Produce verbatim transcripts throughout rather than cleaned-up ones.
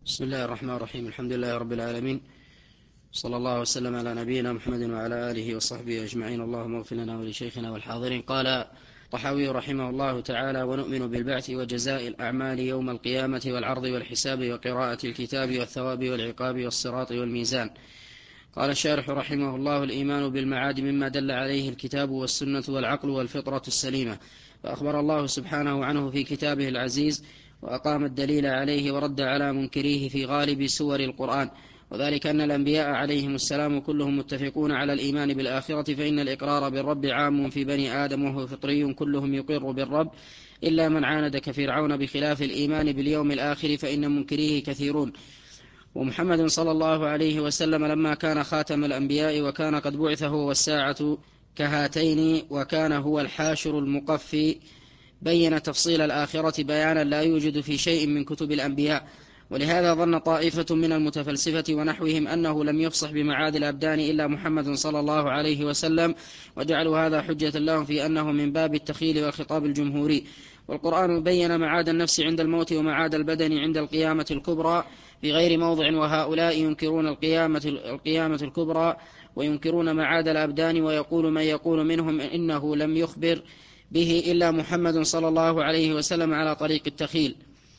بسم الله الرحمن الرحيم. الحمد لله رب العالمين، صلى الله وسلم على نبينا محمد وعلى آله وصحبه أجمعين. اللهم اغفر لنا ولشيخنا والحاضرين. قال الطحاوي رحمه الله تعالى: ونؤمن بالبعث وجزاء الأعمال يوم القيامة والعرض والحساب وقراءة الكتاب والثواب والعقاب والصراط والميزان. قال الشارح رحمه الله: الإيمان بالمعاد مما دل عليه الكتاب والسنة والعقل والفطرة السليمة، فأخبر الله سبحانه عنه في كتابه العزيز، وأقام الدليل عليه ورد على منكريه في غالب سور القرآن، وذلك أن الأنبياء عليهم السلام كلهم متفقون على الإيمان بالآخرة، فإن الإقرار بالرب عام في بني آدم وهو فطري، كلهم يقر بالرب إلا من عاند كفرعون، بخلاف الإيمان باليوم الآخر فإن منكريه كثيرون. ومحمد صلى الله عليه وسلم لما كان خاتم الأنبياء وكان قد بعث هو والساعة كهاتين وكان هو الحاشر المقفي، بين تفصيل الآخرة بيانا لا يوجد في شيء من كتب الأنبياء. ولهذا ظن طائفة من المتفلسفة ونحوهم أنه لم يفصح بمعاد الأبدان إلا محمد صلى الله عليه وسلم، وجعلوا هذا حجة لهم في أنه من باب التخيل والخطاب الجمهوري. والقرآن بين معاد النفس عند الموت ومعاد البدن عند القيامة الكبرى في غير موضع، وهؤلاء ينكرون القيامة, القيامة الكبرى وينكرون معاد الأبدان، ويقول من يقول منهم إنه لم يخبر به إلا محمد صلى الله عليه وسلم على طريق التخيل،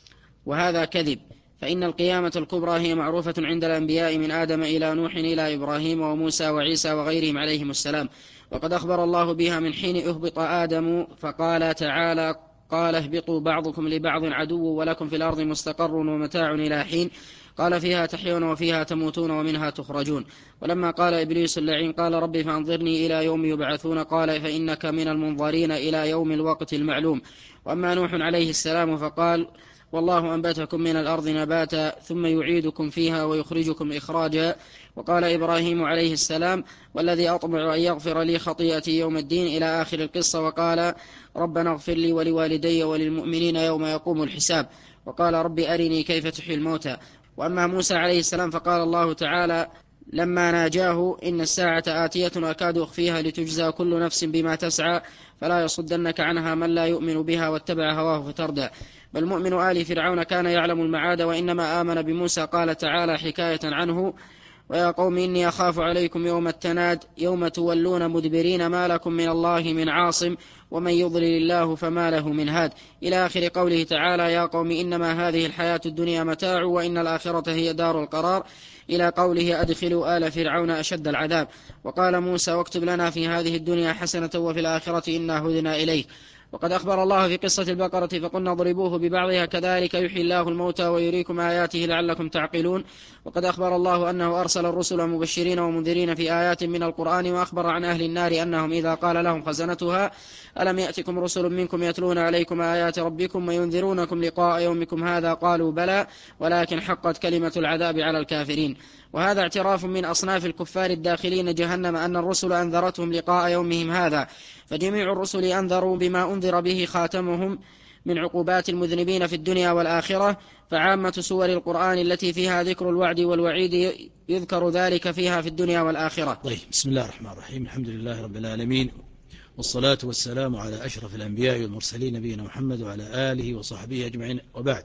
وهذا كذب. فإن القيامة الكبرى هي معروفة عند الأنبياء من آدم إلى نوح إلى إبراهيم وموسى وعيسى وغيرهم عليهم السلام، وقد أخبر الله بها من حين أهبط آدم، فقال تعالى: قال اهبطوا بعضكم لبعض عدو ولكم في الأرض مستقر ومتاع إلى حين، قال فيها تحيون وفيها تموتون ومنها تخرجون. ولما قال إبليس اللعين قال ربي فأنظرني إلى يوم يبعثون، قال فإنك من المنظرين إلى يوم الوقت المعلوم. وأما نوح عليه السلام فقال: والله أنبتكم من الأرض نباتا ثم يعيدكم فيها ويخرجكم إخراجا. وقال إبراهيم عليه السلام: والذي أطمع أن يغفر لي خطيئتي يوم الدين، إلى آخر القصة. وقال: ربنا اغفر لي ولوالدي وللمؤمنين يوم يقوم الحساب. وقال: رب أرني كيف تحيي الموتى. وأما موسى عليه السلام فقال الله تعالى لما ناجاه: إن الساعة آتية أكاد أخفيها لتجزى كل نفس بما تسعى، فلا يصدنك عنها من لا يؤمن بها واتبع هواه فتردى. بل مؤمن آل فرعون كان يعلم المعاد وإنما آمن بموسى. قال تعالى حكاية عنه: ويا قوم إني أخاف عليكم يوم التناد يوم تولون مدبرين ما لكم من الله من عاصم ومن يضلل الله فما له من هاد، إلى آخر قوله تعالى: يا قوم إنما هذه الحياة الدنيا متاع وإن الآخرة هي دار القرار، إلى قوله: أدخلوا آل فرعون أشد العذاب. وقال موسى: واكتب لنا في هذه الدنيا حسنة وفي الآخرة إنا هدنا إليك. وقد أخبر الله في قصة البقرة فقلنا اضربوه ببعضها كذلك يحيي الله الموتى ويريكم آياته لعلكم تعقلون. وقد أخبر الله أنه أرسل الرسل مبشرين ومنذرين في آيات من القرآن، وأخبر عن أهل النار أنهم إذا قال لهم خزنتها: ألم يأتكم رسل منكم يتلون عليكم آيات ربكم وينذرونكم لقاء يومكم هذا؟ قالوا بلى ولكن حقت كلمة العذاب على الكافرين. وهذا اعتراف من أصناف الكفار الداخلين جهنم أن الرسل أنذرتهم لقاء يومهم هذا، فجميع الرسل أنذروا بما أنذر به خاتمهم من عقوبات المذنبين في الدنيا والآخرة. فعامة سور القرآن التي فيها ذكر الوعد والوعيد يذكر ذلك فيها في الدنيا والآخرة. طيب، بسم الله الرحمن الرحيم. الحمد لله رب العالمين، والصلاة والسلام على أشرف الأنبياء والمرسلين نبينا محمد وعلى آله وصحبه أجمعين، وبعد.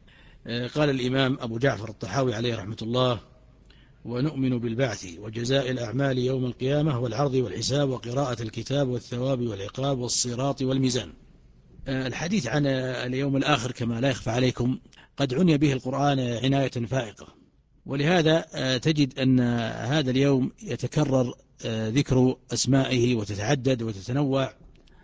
قال الإمام أبو جعفر الطحاوي عليه رحمة الله: ونؤمن بالبعث وجزاء الأعمال يوم القيامة والعرض والحساب وقراءة الكتاب والثواب والعقاب والصراط والميزان. الحديث عن اليوم الآخر كما لا يخفى عليكم قد عني به القرآن عناية فائقة، ولهذا تجد أن هذا اليوم يتكرر ذكر أسمائه وتتعدد وتتنوع.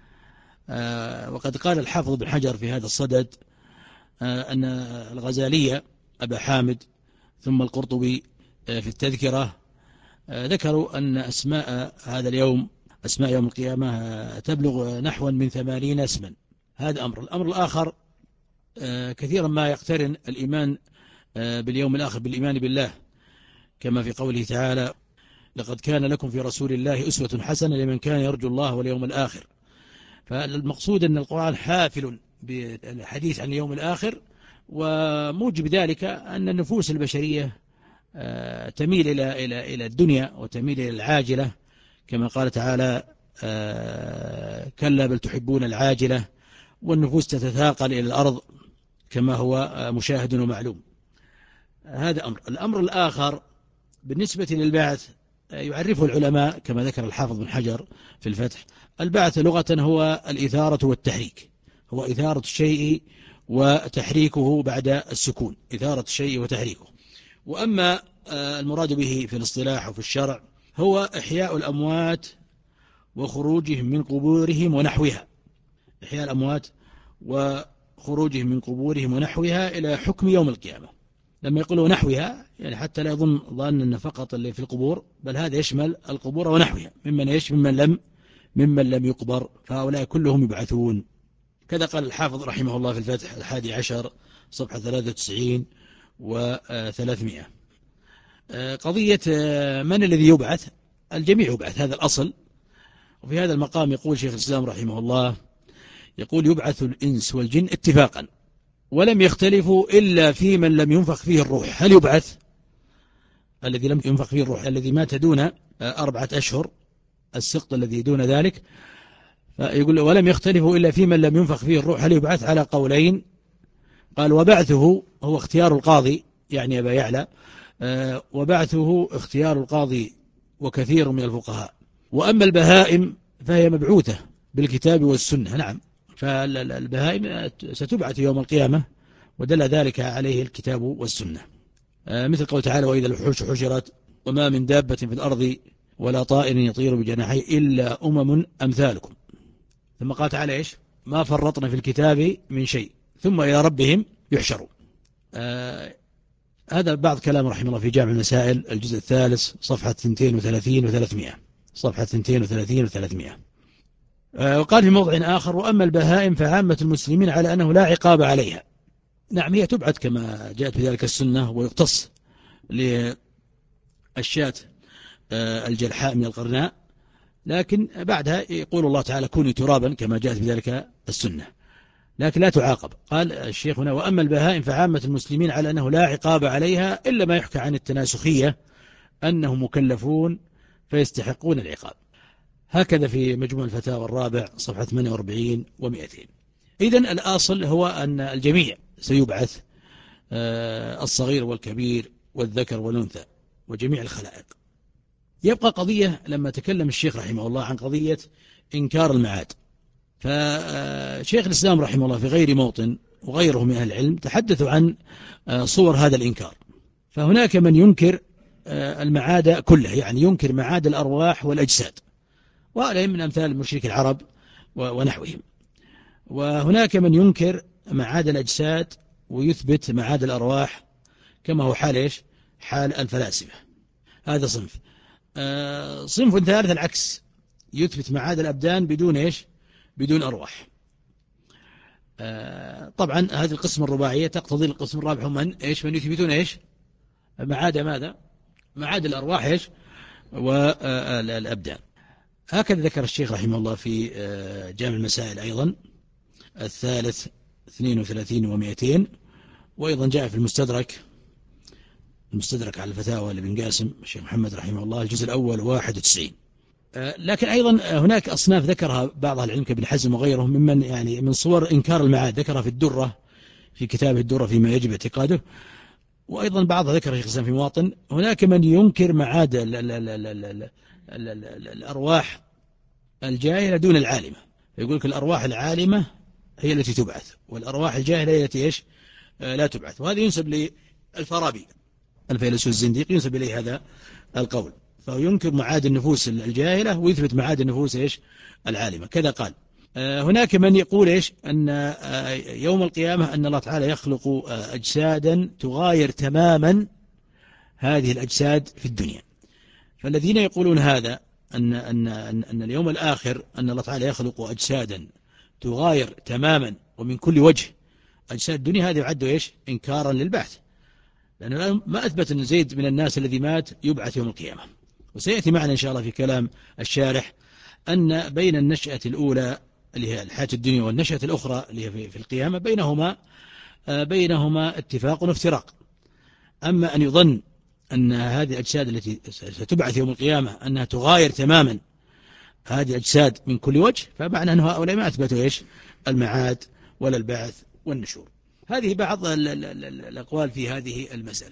وقد قال الحافظ بن حجر في هذا الصدد أن الغزالية أبا حامد ثم القرطبي في التذكرة ذكروا أن أسماء هذا اليوم، أسماء يوم القيامة، تبلغ نحو من ثمانين اسما. هذا أمر. الأمر الآخر، كثيرا ما يقترن الإيمان باليوم الآخر بالإيمان بالله، كما في قوله تعالى: لقد كان لكم في رسول الله أسوة حسنة لمن كان يرجو الله واليوم الآخر. فالمقصود أن القرآن حافل بالحديث عن اليوم الآخر، وموجب ذلك أن النفوس البشرية تميل إلى إلى إلى الدنيا وتميل إلى العاجلة، كما قال تعالى: كلا بل تحبون العاجلة، والنفوس تتثاقل إلى الأرض كما هو مشاهد ومعلوم. هذا أمر. الأمر الآخر بالنسبة للبعث يعرفه العلماء كما ذكر الحافظ بن حجر في الفتح. البعث لغة هو الإثارة والتحريك، هو إثارة الشيء وتحريكه بعد السكون، إثارة الشيء وتحريكه. وأما المراد به في الاصطلاح وفي الشرع هو إحياء الأموات وخروجهم من قبورهم ونحوها، إحياء الأموات وخروجهم من قبورهم ونحوها إلى حكم يوم القيامة. لما يقولوا نحوها يعني حتى لا يظن ظن أن فقط اللي في القبور، بل هذا يشمل القبور ونحوها ممن يش ممن لم ممن لم يقبر، فهؤلاء كلهم يبعثون. كذا قال الحافظ رحمه الله في الفتح الحادي عشر صفحة ثلاثة وتسعين وثلاثمائة. قضية من الذي يبعث؟ الجميع يبعث، هذا الأصل. وفي هذا المقام يقول شيخ الإسلام رحمه الله، يقول يبعث الإنس والجن اتفاقا ولم يختلفوا إلا في من لم ينفخ فيه الروح. هل يبعث الذي لم ينفخ فيه الروح، الذي مات دون أربعة أشهر، السقط الذي دون ذلك؟ يقول ولم يختلفوا إلا في من لم ينفخ فيه الروح هل يبعث، على قولين. قال وبعثه هو اختيار القاضي، يعني أبا يعلى، وبعثه اختيار القاضي وكثير من الفقهاء. وأما البهائم فهي مبعوثة بالكتاب والسنة. نعم، فالبهائم ستبعث يوم القيامة، ودل ذلك عليه الكتاب والسنة، مثل قول تعالى وإذا الوحوش حشرت وما من دابة في الأرض ولا طائر يطير بجناحيه إلا أمم أمثالكم. ثم قال تعالى إيش؟ ما فرطنا في الكتاب من شيء ثم إلى ربهم يحشرون. آه هذا بعض كلام رحمه الله في جامع المسائل الجزء الثالث صفحة اثنين وثلاثين وثلاثمائة، صفحة اثنين وثلاثين وثلاثمائة. آه وقال في موضع آخر وأما البهائم فعامة المسلمين على أنه لا عقاب عليها. نعم، هي تبعد كما جاءت بذلك السنة، ويقتص للشاة آه الجلحاء من القرناء، لكن بعدها يقول الله تعالى كوني ترابا كما جاءت بذلك السنة، لكن لا تعاقب. قال الشيخ هنا وأما البهائم فعامة المسلمين على أنه لا عقاب عليها إلا ما يحكى عن التناسخية أنهم مكلفون فيستحقون العقاب. هكذا في مجموع الفتاوى الرابع صفحة ثمانية وأربعين ومئتين. إذن الأصل هو أن الجميع سيبعث، الصغير والكبير والذكر والأنثى وجميع الخلائق. يبقى قضية لما تكلم الشيخ رحمه الله عن قضية إنكار المعاد، فشيخ الإسلام رحمه الله في غير موطن وغيره من أهل العلم تحدثوا عن صور هذا الإنكار. فهناك من ينكر المعاد كله، يعني ينكر معاد الأرواح والأجساد، وهذا من أمثال مشرك العرب ونحوهم. وهناك من ينكر معاد الأجساد ويثبت معاد الأرواح، كما هو حال إيش؟ حال الفلاسفة. هذا صنف. صنف ثالث العكس، يثبت معاد الأبدان بدون إيش؟ بدون أرواح. طبعا هذه القسم الرباعية تقتضي القسم الرابع هم من إيش؟ من يثبتون إيش؟ معاد ماذا؟ معاد الأرواح إيش؟ والأبدان. هكذا ذكر الشيخ رحمه الله في جامع المسائل أيضا الثالث اثنين وثلاثين ومئتين، وأيضا جاء في المستدرك المستدرك على الفتاوى لابن قاسم الشيخ محمد رحمه الله الجزء الأول واحد وتسعين. لكن أيضا هناك أصناف ذكرها بعض العلم كابن حزم وغيرهم ممن يعني من صور إنكار المعاد، ذكرها في الدرة في كتابه الدرة فيما يجب اعتقاده، وأيضا بعضها ذكر الشيخ الإسلام في مواطن. هناك من ينكر معاد ال ال ال ال ال ال ال ال ال الأرواح الجاهلة دون العالمة، يقول لك الأرواح العالمة هي التي تبعث والأرواح الجاهلة هي التي إيش؟ لا تبعث. وهذا ينسب للفارابي الفيلسوف الزنديق، ينسب إليه هذا القول، فينكر معاد النفوس الجاهلة ويثبت معاد النفوس إيش؟ العالمة. كذا قال. هناك من يقول إيش؟ أن يوم القيامة أن الله تعالى يخلق أجسادا تغاير تماما هذه الأجساد في الدنيا. فالذين يقولون هذا أن, أن, أن, أن اليوم الآخر أن الله تعالى يخلق أجسادا تغاير تماما ومن كل وجه أجساد الدنيا، هذا يعد إيش؟ إنكارا للبعث، لأنه ما أثبت أن زيد من الناس الذي مات يبعث يوم القيامة. وسيأتي معنا إن شاء الله في كلام الشارح أن بين النشأة الأولى اللي هي الحياة الدنيا والنشأة الأخرى اللي هي في القيامة بينهما بينهما اتفاق وافتراق. أما أن يظن أن هذه الأجساد التي ستبعث يوم القيامة أنها تغاير تماما هذه الأجساد من كل وجه، فمعنى أن هؤلاء ما أثبتوا إيش؟ المعاد ولا البعث والنشور. هذه بعض الأقوال في هذه المسألة.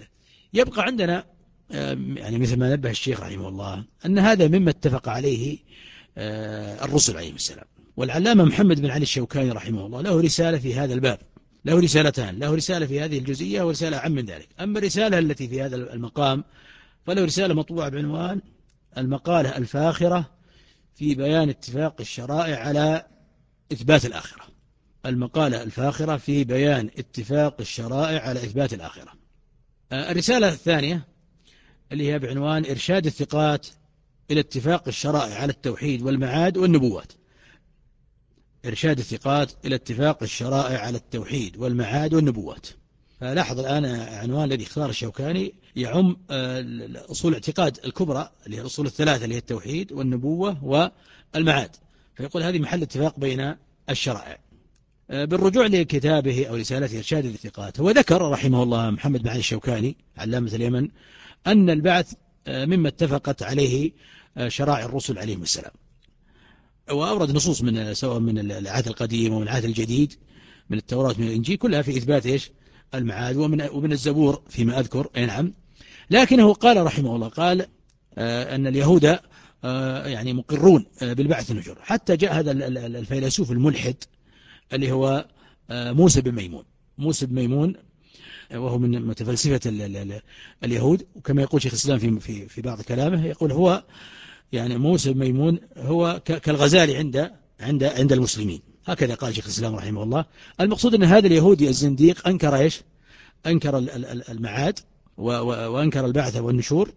يبقى عندنا يعني مثل ما نبه الشيخ رحمه الله أن هذا مما اتفق عليه الرسل عليهم السلام. والعلامة محمد بن علي الشوكاني رحمه الله له رسالة في هذا الباب، له رسالتان، له رسالة في هذه الجزئية ورسالة عام من ذلك. أما الرسالة التي في هذا المقام فله رسالة مطبوعة بعنوان المقالة الفاخرة في بيان اتفاق الشرائع على إثبات الآخرة. المقالة الفاخرة في بيان اتفاق الشرائع على إثبات الآخرة. الرسالة الثانية اللي هي بعنوان إرشاد الثقات إلى اتفاق الشرائع على التوحيد والمعاد والنبوات. إرشاد الثقات إلى اتفاق الشرائع على التوحيد والمعاد والنبوات. فلاحظ الآن عنوان الذي اختار الشوكاني يعم أصول الاعتقاد الكبرى اللي هي الأصول الثلاثة اللي هي التوحيد والنبوة والمعاد، فيقول هذه محل اتفاق بين الشرائع. بالرجوع لكتابه أو رسالته إرشاد الثقات، هو ذكر رحمه الله محمد بن علي الشوكاني علامة اليمن أن البعث مما اتفقت عليه شرائع الرسل عليهم السلام، وأورد نصوص من سواء من العهد القديم ومن العهد الجديد من التوراة من الإنجيل كلها في إثبات إيش المعاد، ومن ومن الزبور فيما أذكر. أي نعم. لكنه قال رحمه الله قال آه أن اليهود آه يعني مقرون آه بالبعث والنشور، حتى جاء هذا الفيلسوف الملحد اللي هو آه موسى بن ميمون. موسى بن ميمون وهو من متفلسفة اليهود، وكما يقول شيخ الإسلام في في في بعض كلامه يقول هو يعني موسى بن ميمون هو كالغزالي عند عند عند المسلمين، هكذا قال شيخ الإسلام رحمه الله. المقصود أن هذا اليهودي الزنديق أنكر إيش؟ أنكر المعاد وأنكر البعث والنشور.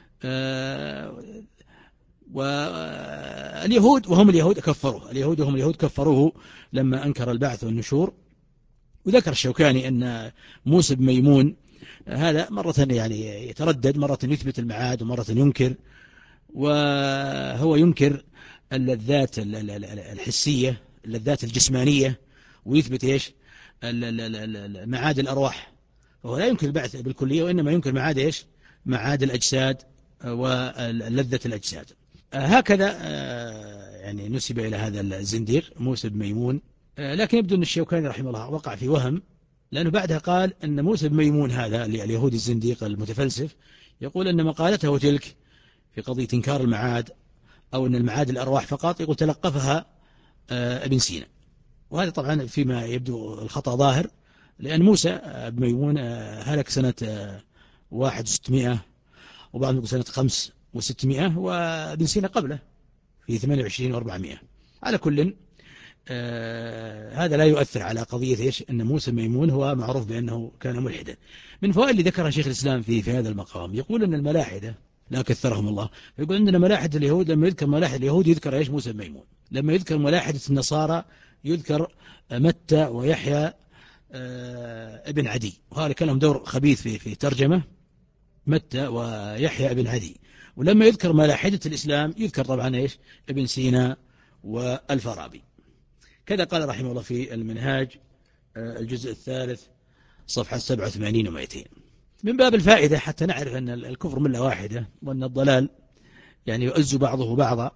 واليهود وهم اليهود كفروه، اليهود وهم اليهود كفروه لما أنكر البعث والنشور. وذكر الشوكاني أن موسى بن ميمون هذا مرة يعني يتردد، مرة يثبت المعاد ومرة ينكر، وهو ينكر اللذات الحسية اللذات الجسمانية، ويثبت إيش معاد الأرواح. فهو لا ينكر البعث بالكلية، وإنما ينكر معاد إيش معاد الأجساد ولذة الأجساد. هكذا يعني نسب إلى هذا الزنديق موسى بن ميمون. لكن يبدو أن الشوكاني رحمه الله وقع في وهم، لأنه بعدها قال أن موسى بن ميمون هذا اليهودي الزنديق المتفلسف يقول أن مقالته تلك في قضية إنكار المعاد أو أن المعاد الأرواح فقط يقول تلقفها ابن سينا. وهذا طبعا فيما يبدو الخطأ ظاهر، لأن موسى بن ميمون هلك سنة واحد وستمائة وبعضهم يقول سنة خمس وستمائة، وابن سينا قبله في ثمانية وعشرين وأربعمائة. على كل آه هذا لا يؤثر على قضية إيش أن موسى ميمون هو معروف بأنه كان ملحدا. من فوائد اللي ذكرها شيخ الإسلام في في هذا المقام يقول أن الملاحدة لا كثرهم الله، يقول عندنا ملاحدة اليهود، لما يذكر ملاحدة اليهود يذكر إيش موسى ميمون، لما يذكر ملاحدة النصارى يذكر متى ويحيى آه ابن عدي، وهذا كان لهم دور خبيث في في ترجمة متى ويحيى ابن عدي. ولما يذكر ملاحدة الإسلام يذكر طبعا إيش ابن سينا والفارابي. كذا قال رحمه الله في المنهاج الجزء الثالث صفحة سبعة وثمانين ومئتين. من باب الفائدة حتى نعرف أن الكفر ملة واحدة، وأن الضلال يعني يؤز بعضه بعضا.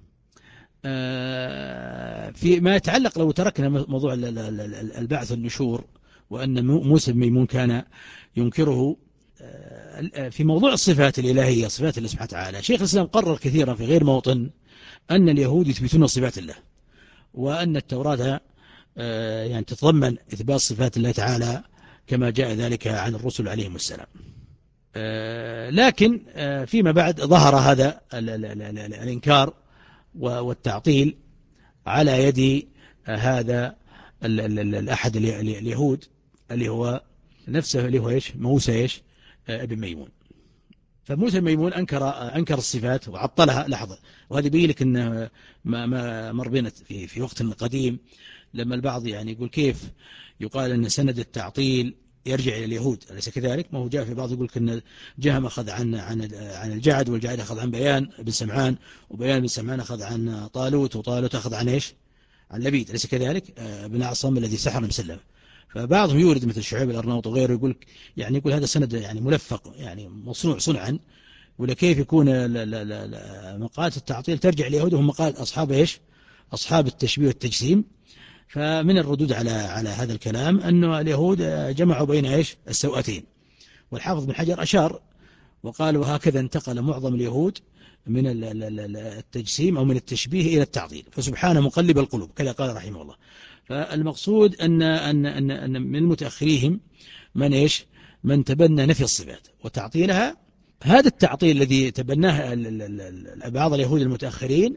في ما يتعلق لو تركنا موضوع البعث والنشور وأن موسى بن ميمون كان ينكره، في موضوع الصفات الإلهية صفات الله سبحانه وتعالى شيخ الإسلام قرر كثيرا في غير موطن أن اليهود يثبتون صفات الله، وأن التوراة يعني تتضمن إثبات صفات الله تعالى كما جاء ذلك عن الرسل عليهم السلام. لكن فيما بعد ظهر هذا الإنكار والتعطيل على يد هذا الأحد اليهود اللي هو نفسه اللي هو إيش موسى إيش ابن ميمون. فموسى ميمون أنكر أنكر الصفات وعطلها. لحظة، وهذا يبين لك أن ما ما مر بنا في في وقت قديم لما البعض يعني يقول كيف يقال أن سند التعطيل يرجع إلى اليهود، أليس كذلك؟ ما هو جاء في بعض يقول أن جهم أخذ عن عن عن الجعد، والجعد أخذ عن بيان بن سمعان، وبيان بن سمعان أخذ عن طالوت، وطالوت أخذ عن إيش؟ عن لبيد، أليس كذلك؟ بن أعصم الذي سحر مسلم. فبعضهم يورد مثل شعيب الأرناؤوط وغيره يقول يعني يقول هذا سند يعني ملفق يعني مصنوع صنعا، ولا كيف يكون مقالة التعطيل ترجع ليهود وهم مقالة أصحاب إيش؟ أصحاب التشبيه والتجسيم. فمن الردود على على هذا الكلام أنه اليهود جمعوا بين إيش؟ السوءتين، والحافظ بن حجر أشار وقال وهكذا انتقل معظم اليهود من التجسيم أو من التشبيه إلى التعطيل، فسبحانه مقلب القلوب، كذا قال رحمه الله. فالمقصود أن, أن, أن, أن من متأخريهم من إيش من تبنى نفي الصفات وتعطيلها. هذا التعطيل الذي تبناه بعض اليهود المتأخرين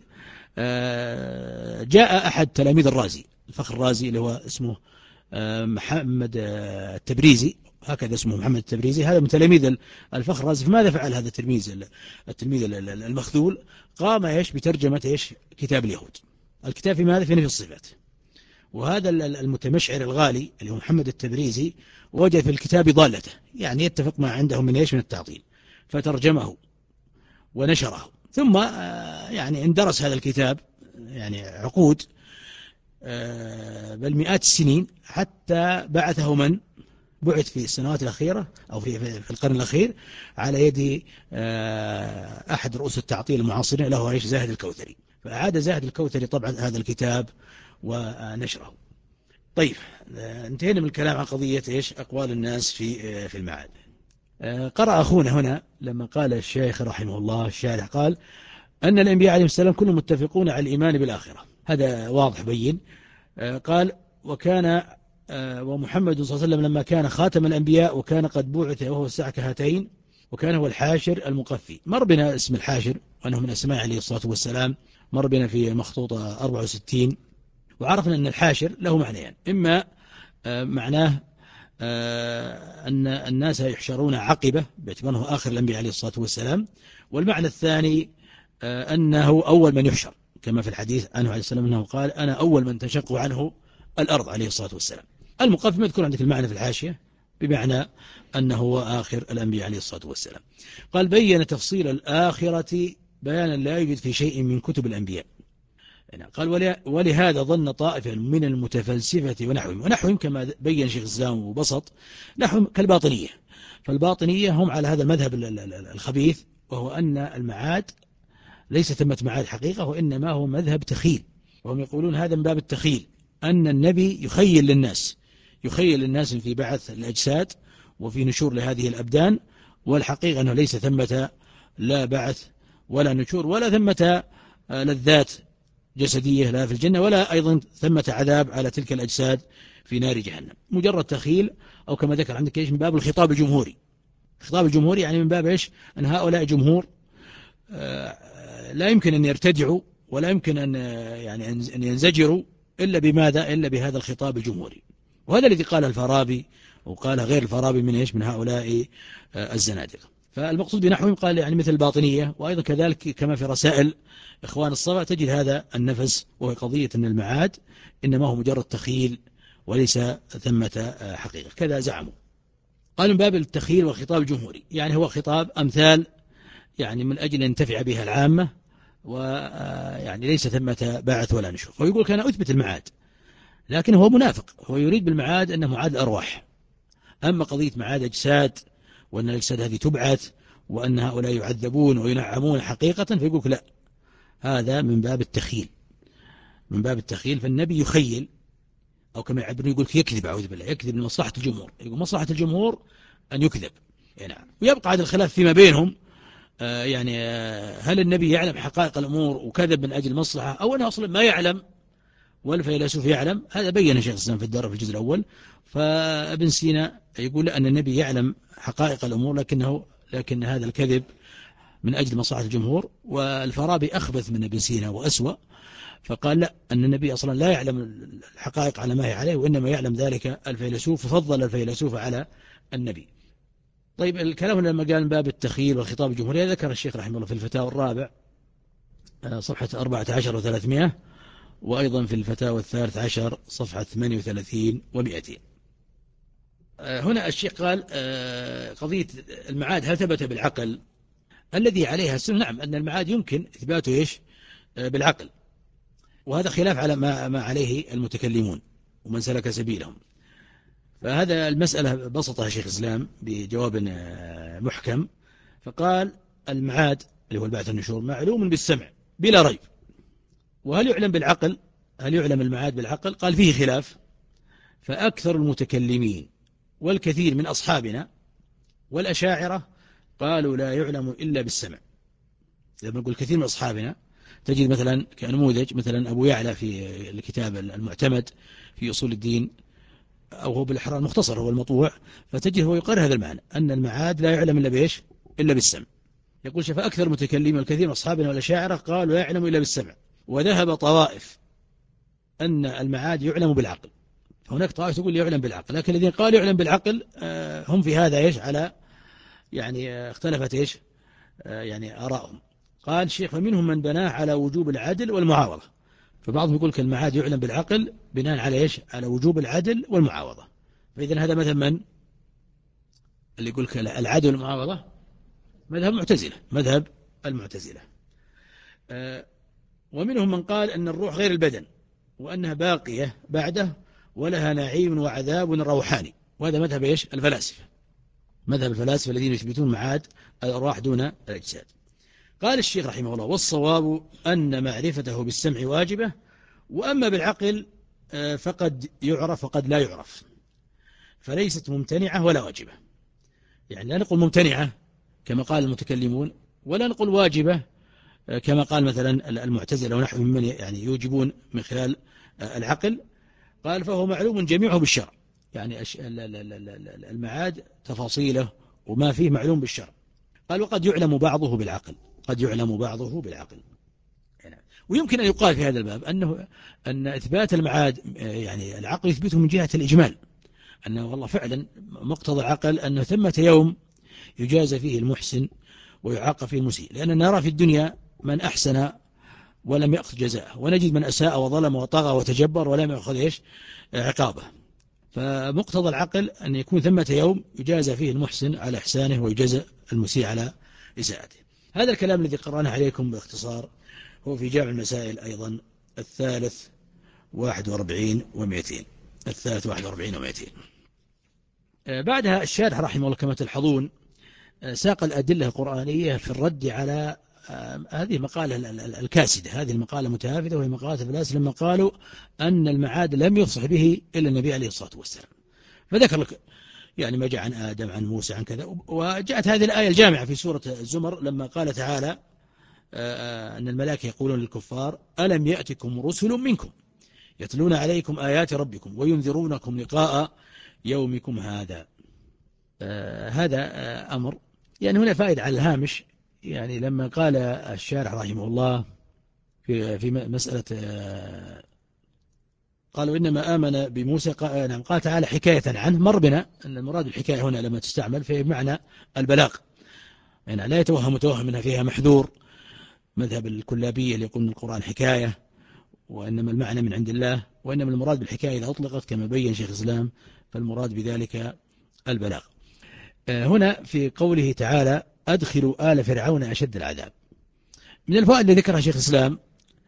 جاء أحد تلاميذ الرازي، الفخر الرازي اللي هو اسمه محمد التبريزي، هكذا اسمه محمد التبريزي، هذا من تلاميذ الفخر الرازي. فماذا فعل هذا التلميذ التلميذ المخذول؟ قام ايش بترجمة ايش كتاب اليهود. الكتاب في ماذا؟ في نفي الصفات. وهذا المتمشعر الغالي اللي هو محمد التبريزي وجد في الكتاب ضالته، يعني يتفق ما عندهم من ايش من التعطيل، فترجمه ونشره. ثم يعني اندرس هذا الكتاب يعني عقود بل مئات السنين، حتى بعثه من بعث في السنوات الأخيرة أو في في القرن الأخير على يد أحد رؤوس التعطيل المعاصرين له ايش زاهد الكوثري. فأعاد زاهد الكوثري طبعا هذا الكتاب ونشره. طيب انتهينا من الكلام عن قضية ايش أقوال الناس في في المعاد. قرأ أخونا هنا لما قال الشيخ رحمه الله الشارح قال أن الأنبياء عليهم السلام كلهم متفقون على الإيمان بالآخرة، هذا واضح بين. قال وكان ومحمد صلى الله عليه وسلم لما كان خاتم الأنبياء وكان قد بعث وهو الساعة كهاتين وكان هو الحاشر المقفي. مر بنا اسم الحاشر وأنه من أسماء عليه الصلاة والسلام، مر بنا في مخطوطة أربعة وستين، وعرفنا أن الحاشر له معنيان، إما معناه أن الناس يحشرون عقبة باعتباره آخر الأنبياء عليه الصلاة والسلام، والمعنى الثاني أنه أول من يحشر، كما في الحديث عنه عليه السلام أنه قال أنا أول من تشق عنه الأرض عليه الصلاة والسلام. المقفي مذكور عندك المعنى في الحاشية بمعنى أنه هو آخر الأنبياء عليه الصلاة والسلام. قال بين تفصيل الآخرة بيانا لا يوجد في شيء من كتب الأنبياء. قال ولهذا ظن طائفة من المتفلسفة ونحوهم، ونحوهم كما بين شيخ الإسلام وبسط نحوهم كالباطنية. فالباطنية هم على هذا المذهب الخبيث، وهو أن المعاد ليس ثمة معاد حقيقة، وإنما هو مذهب تخيل. وهم يقولون هذا من باب التخيل، أن النبي يخيل للناس يخيل للناس في بعث الأجساد وفي نشور لهذه الأبدان، والحقيقة أنه ليس ثمة لا بعث ولا نشور ولا ثمة لذات جسدية لا في الجنة، ولا أيضا ثمة عذاب على تلك الأجساد في نار جهنم. مجرد تخيل، أو كما ذكر عندك إيش من باب الخطاب الجمهوري. الخطاب الجمهوري يعني من باب إيش أن هؤلاء جمهور لا يمكن أن يرتدعوا ولا يمكن أن يعني أن ينزجروا إلا بماذا؟ إلا بهذا الخطاب الجمهوري. وهذا الذي قال الفارابي وقال غير الفارابي من إيش من هؤلاء الزنادقة. فالمقصود بنحوهم قال يعني مثل الباطنية، وأيضا كذلك كما في رسائل إخوان الصفا تجد هذا النفس، وهي قضية أن المعاد إنما هو مجرد تخيل وليس ثمة حقيقة، كذا زعموا. قال من باب التخيل والخطاب الجمهوري، يعني هو خطاب أمثال يعني من أجل أن ينتفع بها العامة، ويعني ليس ثمة باعث ولا نشور. ويقول كان أثبت المعاد، لكن هو منافق، هو يريد بالمعاد أنه معاد الأرواح. أما قضية معاد أجساد وأن الأجساد هذه تبعث وأن هؤلاء يعذبون وينعمون حقيقة، فيقول لا، هذا من باب التخيل من باب التخيل. فالنبي يخيل، أو كما يعبرون يقول يكذب، أعوذ بالله، يكذب لمصلحة الجمهور. يقول مصلحة الجمهور أن يكذب. يعني ويبقى هذا الخلاف فيما بينهم، آه يعني آه هل النبي يعلم حقائق الأمور وكذب من أجل مصلحة، أو أنه أصلا ما يعلم والفيلسوف يعلم؟ هذا بين شيخ الإسلام في الدار في الجزء الأول. فابن سينا يقول أن النبي يعلم حقائق الأمور، لكنه لكن هذا الكذب من أجل مصلحة الجمهور. والفارابي أخبث من ابن سينا وأسوأ، فقال لا، أن النبي أصلا لا يعلم الحقائق على ما هي عليه، وإنما يعلم ذلك الفيلسوف، ففضل الفيلسوف على النبي. طيب الكلام لما قال من باب التخيل والخطاب الجمهوري، ذكر الشيخ رحمه الله في الفتاوى الرابع صفحة أربعة عشر وثلاثمائة، وأيضا في الفتاوى الثالث عشر صفحة ثمانية وثلاثين ومئتين. هنا الشيخ قال قضية المعاد هل ثبت بالعقل؟ الذي عليها السنة نعم، أن المعاد يمكن إثباته إيش بالعقل، وهذا خلاف على ما, ما عليه المتكلمون ومن سلك سبيلهم. فهذا المسألة بسطها شيخ الإسلام بجواب محكم، فقال المعاد اللي هو البعث النشور معلوم بالسمع بلا ريب. وهل يعلم بالعقل؟ هل يعلم المعاد بالعقل؟ قال فيه خلاف. فأكثر المتكلمين والكثير من أصحابنا والأشاعرة قالوا لا يعلم إلا بالسمع. لما نقول كثير من أصحابنا تجد مثلا كنموذج مثلا أبو يعلى في الكتاب المعتمد في أصول الدين، أو هو بالإحرار المختصر هو المطبوع، فتجد هو يقرر هذا المعنى أن المعاد لا يعلم إلا بإيش؟ إلا بالسمع. يقول شاف أكثر المتكلمين والكثير من أصحابنا والأشاعرة قالوا لا يعلم إلا بالسمع، وذهب طوائف أن المعاد يعلم بالعقل. هناك طائف تقول يعلم بالعقل، لكن الذين قالوا يعلم بالعقل هم في هذا إيش على يعني اختلفت إيش يعني آرائهم. قال الشيخ فمنهم من بناه على وجوب العدل والمعاوضة، فبعضهم يقول لك المعاد يعلم بالعقل بناء على إيش؟ على وجوب العدل والمعاوضة. فإذا هذا مثل من اللي يقول لك العدل والمعاوضة؟ مذهب معتزلة، مذهب المعتزلة. ومنهم من قال أن الروح غير البدن وأنها باقية بعده ولها نعيم وعذاب روحاني، وهذا مذهب إيش؟ الفلاسفة، مذهب الفلاسفة الذين يثبتون معاد الأرواح دون الأجساد. قال الشيخ رحمه الله والصواب أن معرفته بالسمع واجبة، وأما بالعقل فقد يعرف وقد لا يعرف، فليست ممتنعة ولا واجبة. يعني لا نقول ممتنعة كما قال المتكلمون، ولا نقول واجبة كما قال مثلا المعتزلة ونحن ممن يعني يوجبون من خلال العقل. قال فهو معلوم جميعه بالشرع، يعني المعاد تفاصيله وما فيه معلوم بالشرع. قال وقد يعلم بعضه بالعقل، قد يعلم بعضه بالعقل. ويمكن أن يقال في هذا الباب أنه أن إثبات المعاد يعني العقل يثبته من جهة الإجمال، أنه والله فعلا مقتضى العقل أنه ثمة يوم يجازى فيه المحسن ويعاقب فيه المسيء، لأننا نرى في الدنيا من أحسن ولم يأخذ جزاءه، ونجد من أساء وظلم وطغى وتجبر ولم يأخذ إيش؟ عقابه. فمقتضى العقل أن يكون ثمة يوم يجازى فيه المحسن على إحسانه ويجازى المسيء على إساءته. هذا الكلام الذي قرأناه عليكم باختصار هو في جامع المسائل أيضا الثالث واحد واربعين ومئتين، الثالث واحد واربعين ومئتين. بعدها الشارح رحمه الله كما تلحظون ساق الأدلة القرآنية في الرد على هذه المقالة الكاسدة، هذه المقالة متهافته، وهي مقالة الفلاسفة لما قالوا أن المعاد لم يفصح به إلا النبي عليه الصلاة والسلام. فذكر لك يعني ما جاء عن آدم عن موسى عن كذا. وجاءت هذه الآية الجامعة في سورة الزمر لما قال تعالى أن الملائكة يقولون للكفار ألم يأتكم رسل منكم يتلون عليكم آيات ربكم وينذرونكم لقاء يومكم هذا. آه هذا آه أمر يعني هنا فائدة على الهامش، يعني لما قال الشارح رحمه الله في في مسألة آه قالوا إنما آمن بموسى، قال, نعم قال تعالى حكاية عنه، مر بنا أن المراد الحكاية هنا لما تستعمل في معنى البلاغ، يعني لا يتوهم متوهم منها فيها محذور مذهب الكلابية اللي يقولون القرآن حكاية وإنما المعنى من عند الله، وإنما المراد بالحكاية إذا أطلقت كما بين شيخ الإسلام فالمراد بذلك البلاغ. هنا في قوله تعالى أدخلوا آل فرعون أشد العذاب، من الفوائد اللي ذكرها شيخ الإسلام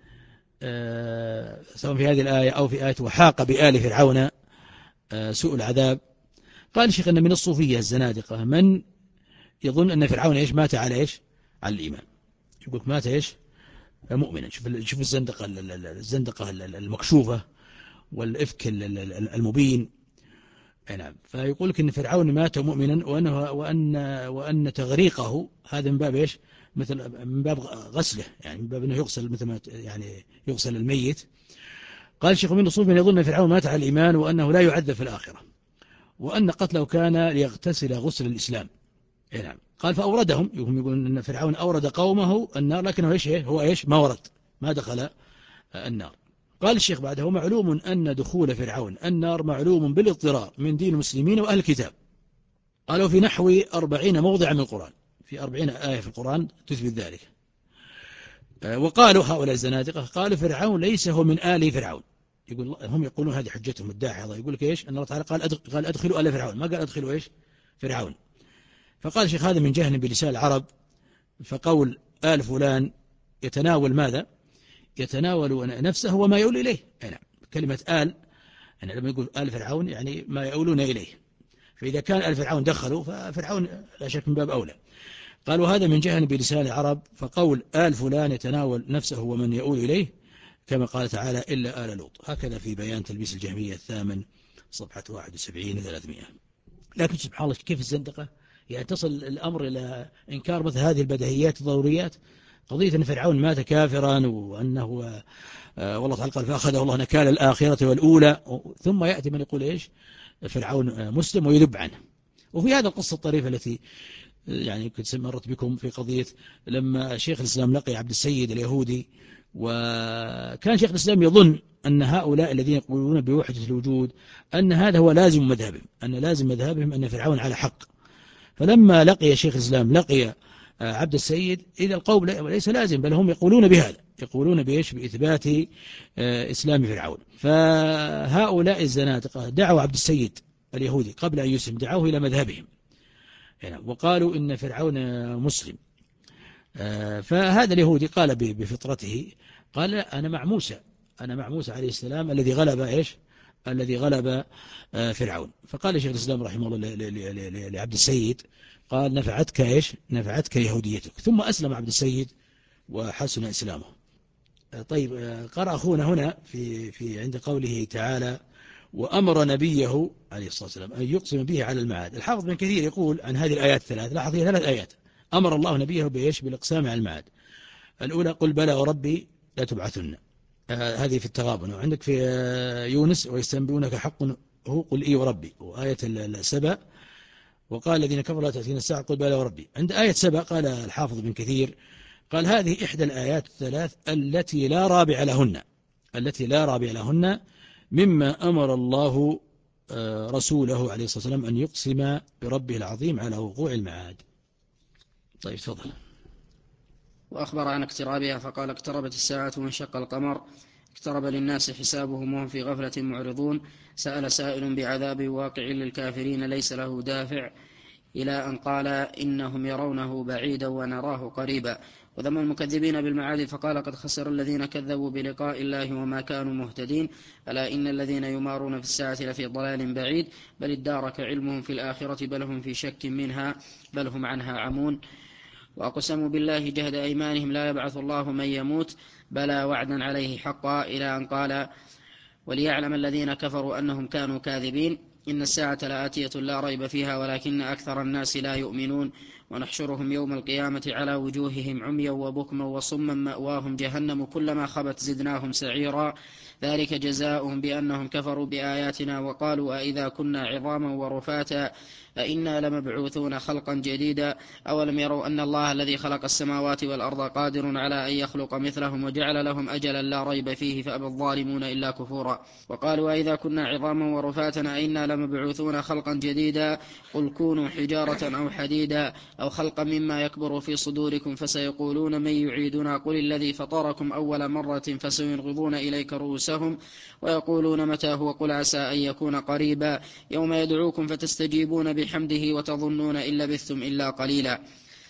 سواء في هذه الآية أو في آية وحاق بآل فرعون سوء العذاب. قال الشيخ أن من الصوفية الزنادقة من يظن أن فرعون إيش مات على إيش على الإيمان، يقول مات إيش مؤمنا. شوف شوف الزندقة الزندقة المكشوفة والإفك المبين. نعم، فيقول لك إن فرعون مات مؤمنا وأنه وأن وأن تغريقه هذا من باب إيش مثل من باب غسله، يعني من باب أنه يغسل مثل ما يعني يغسل الميت. قال الشيخ من الصوفية من يظن أن فرعون مات على الإيمان وأنه لا يعذب في الآخرة، وأن قتله كان ليغتسل غسل الإسلام. نعم، قال فأوردهم، يقولون أن فرعون أورد قومه النار لكنه إيش هو إيش ما ورد ما دخل النار. قال الشيخ بعده معلوم أن دخول فرعون النار معلوم بالاضطرار من دين المسلمين وأهل الكتاب. قالوا في نحو أربعين موضع من القرآن، في أربعين آية في القرآن تثبت ذلك. وقالوا هؤلاء الزنادقة قالوا فرعون ليس هو من آل فرعون، يقول هم يقولون هذه حجتهم الداحضة، يقول لك إيش أن الله تعالى قال أدخل قال أدخلوا آل فرعون، ما قال أدخلوا إيش فرعون. فقال الشيخ هذا من جهل بلسان العرب، فقول آل فلان يتناول ماذا؟ يتناول نفسه وما يؤول إليه. نعم، كلمة آل يعني لما يقول آل فرعون يعني ما يؤولون إليه، فإذا كان آل فرعون دخلوا ففرعون لا شك من باب أولى. قالوا هذا من جهل بلسان العرب، فقول آل فلان يتناول نفسه ومن يؤول إليه كما قال تعالى إلا آل لوط، هكذا في بيان تلبيس الجهمية الثامن صفحة واحد وسبعين ثلاثمائة. لكن سبحان الله كيف الزندقة يعني تصل الأمر إلى إنكار مثل هذه البديهيات الضروريات، قضية أن فرعون مات كافرا وأنه آه والله تعالى قال فأخذه الله نكال الآخرة والأولى، ثم يأتي من يقول إيش فرعون مسلم ويذب عنه. وفي هذا القصة الطريفة التي يعني كنت مرت بكم في قضية لما شيخ الإسلام لقي عبد السيد اليهودي، وكان شيخ الإسلام يظن أن هؤلاء الذين يقولون بوحدة الوجود أن هذا هو لازم مذهبهم، أن لازم مذهبهم أن فرعون على حق. فلما لقي شيخ الإسلام لقي عبد السيد إذا القوم ليس لازم، بل هم يقولون بهذا، يقولون بإيش بإثبات إسلام فرعون. فهؤلاء الزنادقة دعوا عبد السيد اليهودي قبل أن يسلم، دعوه إلى مذهبهم يعني، وقالوا إن فرعون مسلم. فهذا اليهودي قال بفطرته، قال أنا مع موسى، أنا مع موسى عليه السلام الذي غلب إيش الذي غلب فرعون. فقال شيخ الإسلام رحمه الله لعبد السيد، قال نفعتك إيش نفعتك يهوديتك. ثم أسلم عبد السيد وحسن إسلامه. طيب قرأ أخونا هنا في في عند قوله تعالى وأمر نبيه عليه الصلاة والسلام أن يقسم به على المعاد. الحافظ بن كثير يقول عن هذه الآيات الثلاث، لاحظ هي ثلاث آيات أمر الله نبيه بإيش بالإقسام على المعاد. الأولى قل بلى وربي لا تبعثن، آه هذه في التغابن. وعندك في آه يونس ويستنبئونك حق هو قل إي وربي. وآية السبع وقال الذين كفروا لا تأتينا الساعة قل بلى وربي. عند آية سبع قال الحافظ بن كثير قال هذه إحدى الآيات الثلاث التي لا رابع لهن، التي لا رابع لهن مما أمر الله رسوله عليه الصلاة والسلام أن يقسم بربه العظيم على وقوع المعاد. طيب تفضل. وأخبر عن اقترابها فقال اقتربت الساعة وانشق القمر اقترب للناس حسابهم وهم في غفلة معرضون سأل سائل بعذاب واقع للكافرين ليس له دافع إلى أن قال إنهم يرونه بعيدا ونراه قريبا. وذم المكذبين بالمعاد فقال قد خسر الذين كذبوا بلقاء الله وما كانوا مهتدين ألا إن الذين يمارون في الساعة لفي ضلال بعيد بل ادارك علمهم في الآخرة بل هم في شك منها بل هم عنها عمون. وأقسموا بالله جهد أيمانهم لا يبعث الله من يموت بلى وعدا عليه حقا إلى أن قال وليعلم الذين كفروا أنهم كانوا كاذبين إن الساعة لآتية لا ريب فيها ولكن أكثر الناس لا يؤمنون ونحشرهم يوم القيامة على وجوههم عميا وبكما وصما مأواهم جهنم كلما خبت زدناهم سعيرا ذلك جزاؤهم بأنهم كفروا بآياتنا وقالوا أئذا كنا عظاما ورفاتا أئنا لمبعوثون خلقا جديدا أولم يروا أن الله الذي خلق السماوات والأرض قادر على أن يخلق مثلهم وجعل لهم أجلا لا ريب فيه فأبى الظالمون إلا كفورا. وقالوا أئذا كنا عظاما ورفاتا أئنا لمبعوثون خلقا جديدا قل كونوا حجارة أو حديدا أو خلقا مما يكبر في صدوركم فسيقولون من يعيدنا قل الذي فطركم أول مرة فسينغضون إليك رؤوسهم ويقولون متى هو قل عسى أن يكون قريبا يوم يدعوكم فتستجيبون بحمده وتظنون إن لبثتم إلا قليلا.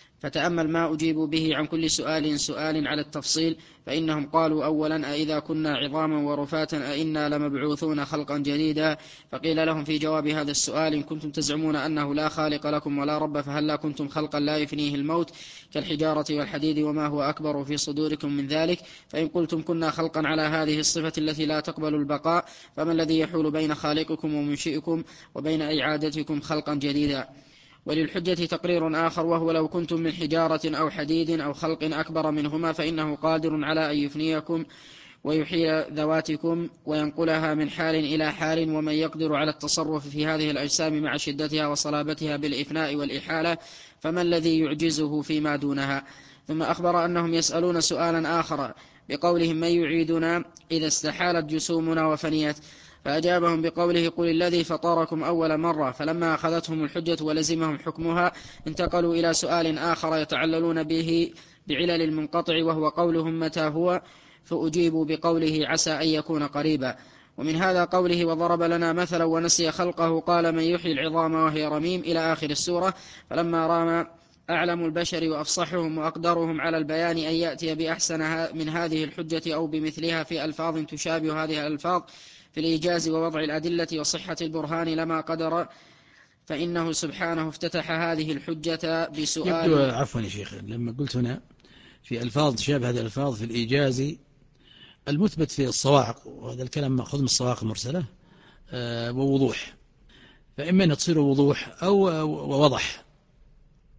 فتأمل ما أجيبوا به عن كل سؤال سؤال على التفصيل فإنهم قالوا أولا أئذا كنا عظاما ورفاتا أئنا لمبعوثون خلقا جديدا فقيل لهم في جواب هذا السؤال إن كنتم تزعمون أنه لا خالق لكم ولا رب فهل لا كنتم خلقا لا يفنيه الموت كالحجارة والحديد وما هو أكبر في صدوركم من ذلك فإن قلتم كنا خلقا على هذه الصفة التي لا تقبل البقاء فما الذي يحول بين خالقكم ومنشئكم وبين إعادتكم خلقا جديدا. وللحجة تقرير آخر وهو لو كنتم من حجارة أو حديد أو خلق أكبر منهما فإنه قادر على أن يفنيكم ويحيي ذواتكم وينقلها من حال إلى حال ومن يقدر على التصرف في هذه الأجسام مع شدتها وصلابتها بالإفناء والإحالة فما الذي يعجزه فيما دونها. ثم أخبر أنهم يسألون سؤالا آخر بقولهم من يعيدنا إذا استحالت جسومنا وفنيت فأجابهم بقوله قل الذي فطركم أول مرة فلما أخذتهم الحجة ولزمهم حكمها انتقلوا إلى سؤال آخر يتعللون به بعلل المنقطع وهو قولهم متى هو فأجيبوا بقوله عسى أن يكون قريبا. ومن هذا قوله وضرب لنا مثلا ونسي خلقه قال من يحيي العظام وهي رميم إلى آخر السورة. فلما رام أعلم البشر وأفصحهم وأقدرهم على البيان أن يأتي بأحسن من هذه الحجة أو بمثلها في ألفاظ تشابه هذه الألفاظ في الإيجاز ووضع الأدلة وصحة البرهان لما قدر فإنه سبحانه افتتح هذه الحجة بسؤال. يبدو عفوا يا شيخ لما قلت هنا في ألفاظ تشابه هذه الألفاظ في الإيجاز المثبت في الصواعق وهذا الكلام مأخوذ من الصواعق المرسلة ووضوح فإما أن تصير وضوح أو ووضح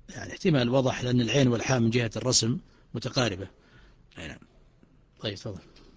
يعني احتمال وضح لأن العين والحاء من جهة الرسم متقاربة. نعم. طيب تفضل.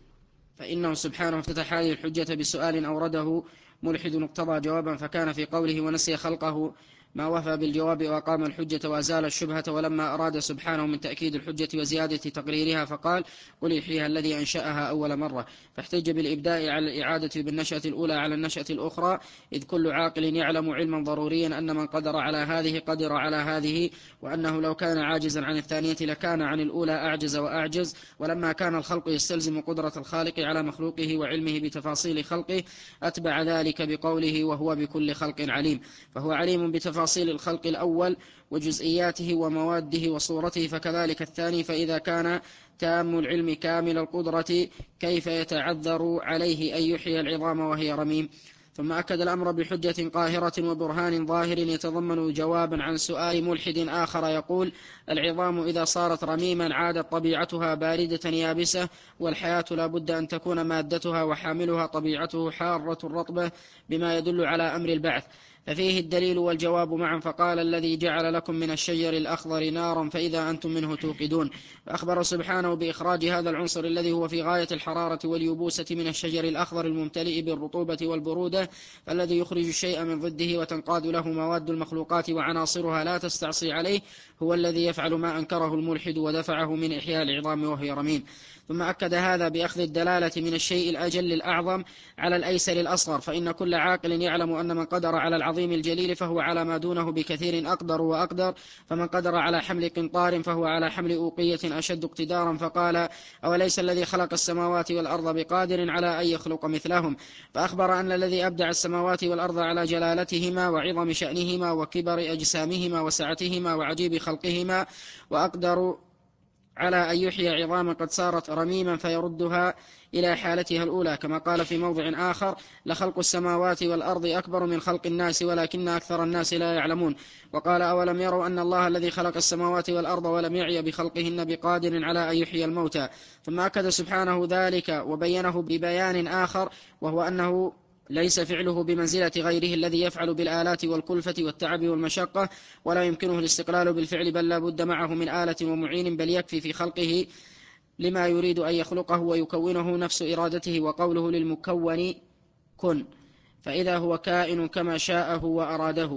فإنه سبحانه افتتح هذه الحجة بسؤال أورده ملحد اقتضى جوابا، فكان في قوله ونسي خلقه ما وفى بالجواب وأقام الحجة وأزال الشبهة. ولما أراد سبحانه من تأكيد الحجة وزيادة تقريرها فقال قل يحييها الذي أنشأها أول مرة، فاحتج بالإبداء على الإعادة بالنشأة الأولى على النشأة الأخرى، إذ كل عاقل يعلم علما ضروريا أن من قدر على هذه قدر على هذه، وأنه لو كان عاجزا عن الثانية لكان عن الأولى أعجز وأعجز. ولما كان الخلق يستلزم قدرة الخالق على مخلوقه وعلمه بتفاصيل خلقه أتبع ذلك بقوله وهو بكل خلق عليم، فهو عليم بتفاصيل الخلق الأول وجزئياته ومواده وصورته، فكذلك الثاني. فإذا كان تام العلم كامل القدرة كيف يتعذر عليه أن يحيي العظام وهي رميم؟ ثم أكد الأمر بحجة قاهرة وبرهان ظاهر يتضمن جوابا عن سؤال ملحد آخر يقول العظام إذا صارت رميما عادت طبيعتها باردة يابسة، والحياة لا بد أن تكون مادتها وحاملها طبيعته حارة رطبة، بما يدل على أمر البعث، ففيه الدليل والجواب معا. فقال الذي جعل لكم من الشجر الأخضر نارا فإذا أنتم منه توقدون، فأخبر سبحانه بإخراج هذا العنصر الذي هو في غاية الحرارة واليبوسة من الشجر الأخضر الممتلئ بالرطوبة والبرودة، فالذي يخرج الشيء من ضده وتنقاد له مواد المخلوقات وعناصرها لا تستعصي عليه هو الذي يفعل ما أنكره الملحد ودفعه من إحياء العظام وهي رميم. ثم أكد هذا بأخذ الدلالة من الشيء الأجل الأعظم على الأيسر الأصغر، فإن كل عاقل يعلم أن من قدر على العظيم الجليل فهو على ما دونه بكثير أقدر وأقدر، فمن قدر على حمل قنطار فهو على حمل أوقية أشد اقتدارا. فقال أوليس الذي خلق السماوات والأرض بقادر على أن يخلق مثلهم، فأخبر أن الذي أبدع السماوات والأرض على جلالتهما وعظم شأنهما وكبر أجسامهما وسعتهما وعجيب خلقهما وأقدر على أن يحيي عظاما قد صارت رميما فيردها إلى حالتها الأولى، كما قال في موضع آخر لخلق السماوات والأرض أكبر من خلق الناس ولكن أكثر الناس لا يعلمون. وقال أولم يروا أن الله الذي خلق السماوات والأرض ولم يعي بخلقهن بقادر على أن يحيي الموتى. ثم أكد سبحانه ذلك وبينه ببيان آخر، وهو أنه ليس فعله بمنزلة غيره الذي يفعل بالآلات والكلفة والتعب والمشقة ولا يمكنه الاستقلال بالفعل، بل لا بد معه من آلة ومعين، بل يكفي في خلقه لما يريد أن يخلقه ويكونه نفس إرادته، وقوله للمكون كن، فإذا هو كائن كما شاءه وأراده.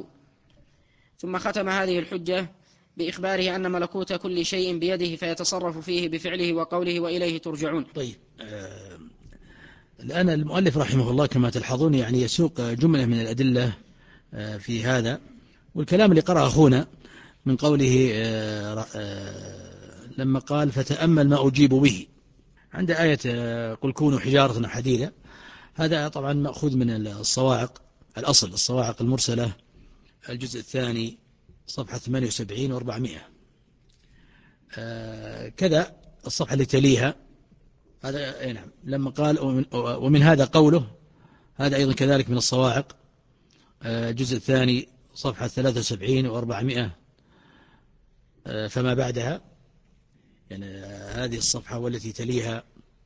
ثم ختم هذه الحجة بإخباره أن ملكوت كل شيء بيده فيتصرف فيه بفعله وقوله وإليه ترجعون. طيب آه الآن المؤلف رحمه الله كما تلحظون يعني يسوق جملة من الأدلة آه في هذا، والكلام اللي قرأ أخونا من قوله آه آه لما قال فتأمل ما أجيب به عند آية آه قل كونوا حجارة حديدة، هذا طبعا مأخوذ من الصواعق، الأصل الصواعق المرسلة الجزء الثاني صفحة ثمانية وسبعين وأربعمائة. آه كذا الصفحة اللي تليها هذا نعم لما قال ومن, ومن هذا قوله، هذا أيضا كذلك من الصواعق الجزء الثاني صفحة ثلاثة وسبعين وأربعمائة فما بعدها، يعني هذه الصفحة والتي تليها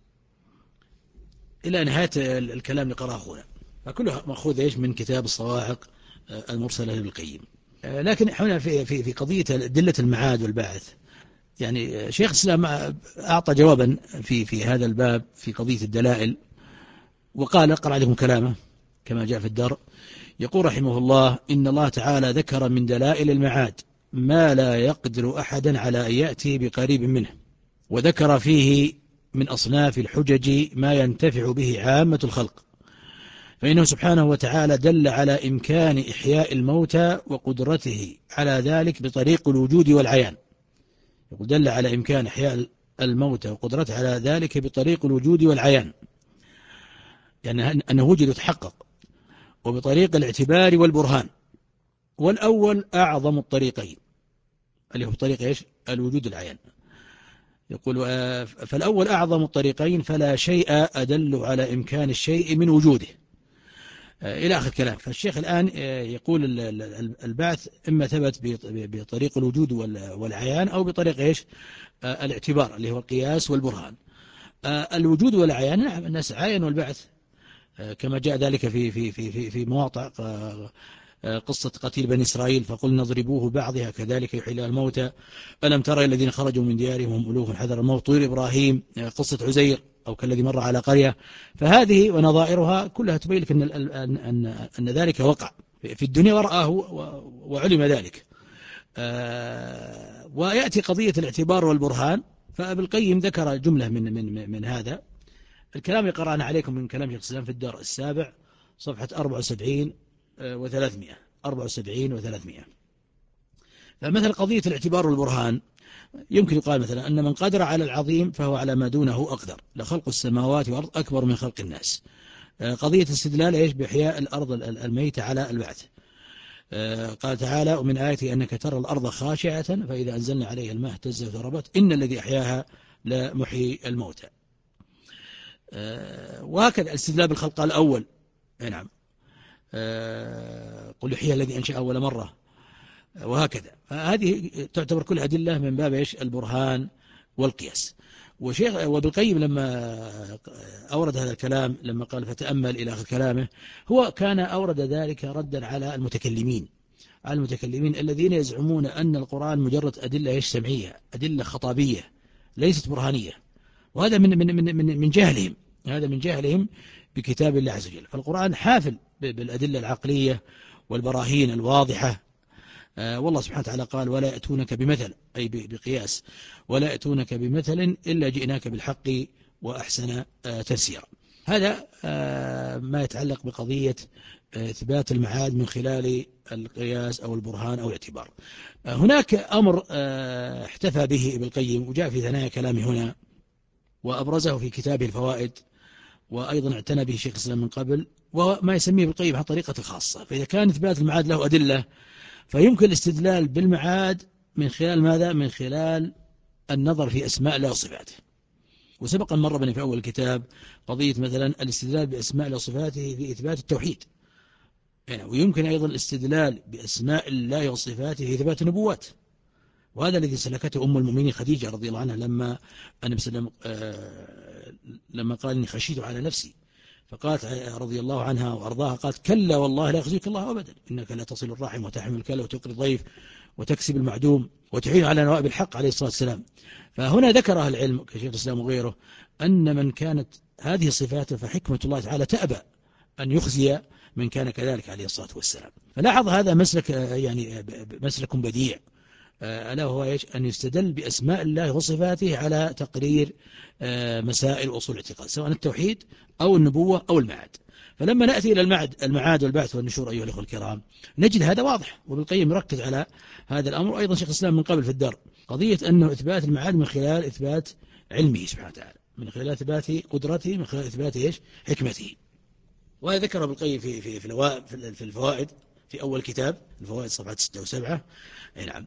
إلى نهاية الكلام اللي قرأه أخونا، فكلها مأخوذ إيش من كتاب الصواعق المرسلة لابن القيم. لكن هنا في في في قضية أدلة المعاد والبعث، يعني شيخ الإسلام أعطى جوابا في في هذا الباب في قضية الدلائل، وقال أقرأ لكم كلامه كما جاء في الدر، يقول رحمه الله إن الله تعالى ذكر من دلائل المعاد ما لا يقدر أحدا على أن يأتي بقريب منه، وذكر فيه من أصناف الحجج ما ينتفع به عامة الخلق، فإنه سبحانه وتعالى دل على إمكان إحياء الموتى وقدرته على ذلك بطريق الوجود والعيان. يقول دل على إمكان إحياء الموتى وقدرته على ذلك بطريق الوجود والعيان، يعني أنه وجد وتحقق، وبطريق الاعتبار والبرهان، والأول أعظم الطريقين اللي هو طريق إيش؟ الوجود العيان. يقول فالأول أعظم الطريقين فلا شيء أدل على إمكان الشيء من وجوده إلى آخر كلام. فالشيخ الآن يقول البعث إما ثبت بطريق الوجود والعيان أو بطريق إيش؟ الاعتبار اللي هو القياس والبرهان. الوجود والعيان نعم الناس عاين والبعث كما جاء ذلك في في في في في مواضع قصة قتيل بني إسرائيل فقلنا اضربوه بعضها كذلك يحيي الله الموتى ألم ترى الذين خرجوا من ديارهم هم ألوف حذر الموت طير إبراهيم قصة عزير أو كالذي مر على قرية. فهذه ونظائرها كلها تبين لك أن, أن, أن, أن ذلك وقع في الدنيا ورآه وعلم ذلك. ويأتي قضية الاعتبار والبرهان، فابن القيم ذكر جملة من, من, من هذا الكلام اللي قرأنا عليكم من كلام شيخ الإسلام في الدار السابع صفحة أربعة وسبعين وثلاثمائة أربعة وسبعين وثلاثمائة. فمثل قضية الاعتبار والبرهان يمكن يقال مثلا أن من قدر على العظيم فهو على ما دونه أقدر، لخلق السماوات والأرض أكبر من خلق الناس. قضية استدلال إيش بإحياء الأرض الميتة على البعث. قال تعالى ومن آياته أنك ترى الأرض خاشعة فإذا أنزلنا عليها الماء اهتزت وربت إن الذي أحياها لمحيي الموتى. وهكذا الاستدلال بالخلق الأول، نعم، قل يحييها الذي أنشأ أول مرة، وهكذا. فهذه تعتبر كل أدلة من باب إيش البرهان والقياس. وشيخ وابن القيم لما أورد هذا الكلام لما قال فتأمل إلى آخر كلامه، هو كان أورد ذلك ردا على المتكلمين على المتكلمين الذين يزعمون أن القرآن مجرد أدلة إيش سمعية، أدلة خطابية ليست برهانية، وهذا من من من من من جهلهم هذا من جهلهم بكتاب الله عز وجل. فالقرآن حافل بالأدلة العقلية والبراهين الواضحة. آه والله سبحانه وتعالى قال ولا يأتونك بمثل أي بقياس ولا يأتونك بمثل إلا جئناك بالحق وأحسن آه تفسيرا. هذا آه ما يتعلق بقضية آه إثبات المعاد من خلال القياس أو البرهان أو الاعتبار. آه هناك أمر آه احتفى به ابن القيم وجاء في ثنايا كلامه هنا وأبرزه في كتابه الفوائد، وأيضا اعتنى به شيخ الإسلام من قبل، وما يسميه ابن القيم طريقة خاصة. فإذا كان إثبات المعاد له أدلة فيمكن الاستدلال بالمعاد من خلال ماذا؟ من خلال النظر في أسماء الله وصفاته. وسبق أن مر بنا في أول الكتاب قضية مثلا الاستدلال بأسماء الله وصفاته في إثبات التوحيد، يعني ويمكن أيضا الاستدلال بأسماء الله وصفاته في إثبات النبوات. وهذا الذي سلكته أم المؤمنين خديجة رضي الله عنها لما النبي صلى الله عليه وسلم لما قال إني خشيت على نفسي، فقالت رضي الله عنها وأرضاها قالت كلا والله لا يخزيك الله أبدا إنك لا تصل الرحم وتحمل الكلى وتقري الضيف وتكسب المعدوم وتعين على نوائب الحق عليه الصلاة والسلام. فهنا ذكر أهل العلم كشيخ الإسلام وغيره أن من كانت هذه صفاته فحكمة الله تعالى تأبى أن يخزي من كان كذلك عليه الصلاة والسلام. فلاحظ هذا مسلك يعني مسلك بديع، ألا هو إيش؟ أن يستدل بأسماء الله وصفاته على تقرير مسائل أصول الاعتقاد سواء التوحيد أو النبوة أو المعاد. فلما نأتي إلى المعاد المعاد والبعث والنشور أيها الأخوة الكرام نجد هذا واضح، وابن القيم يركز على هذا الأمر. أيضا شيخ الإسلام من قبل في الدار قضية أنه إثبات المعاد من خلال إثبات علمه سبحانه وتعالى، من خلال إثبات قدرته، من خلال إثبات إيش؟ حكمته. وهذا ذكر ابن القيم في في في في الفوائد في أول كتاب الفوائد صفحة ستة وسبعة. نعم.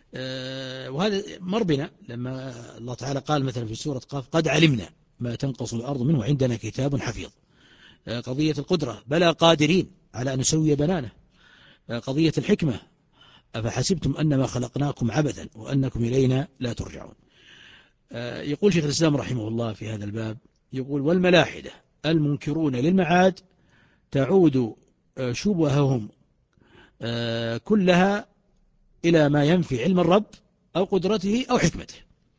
أه وهذا مر بنا لما الله تعالى قال مثلا في سورة قاف قد علمنا ما تنقص الأرض منه وعندنا كتاب حفيظ. أه قضية القدرة بلى قادرين على أن نسوي بنانه. أه قضية الحكمة أفحسبتم أنما خلقناكم عبثا وأنكم إلينا لا ترجعون. أه يقول شيخ الإسلام رحمه الله في هذا الباب يقول والملاحدة المنكرون للمعاد تعود شبههم أه كلها إلى ما ينفي علم الرب أو قدرته أو حكمته.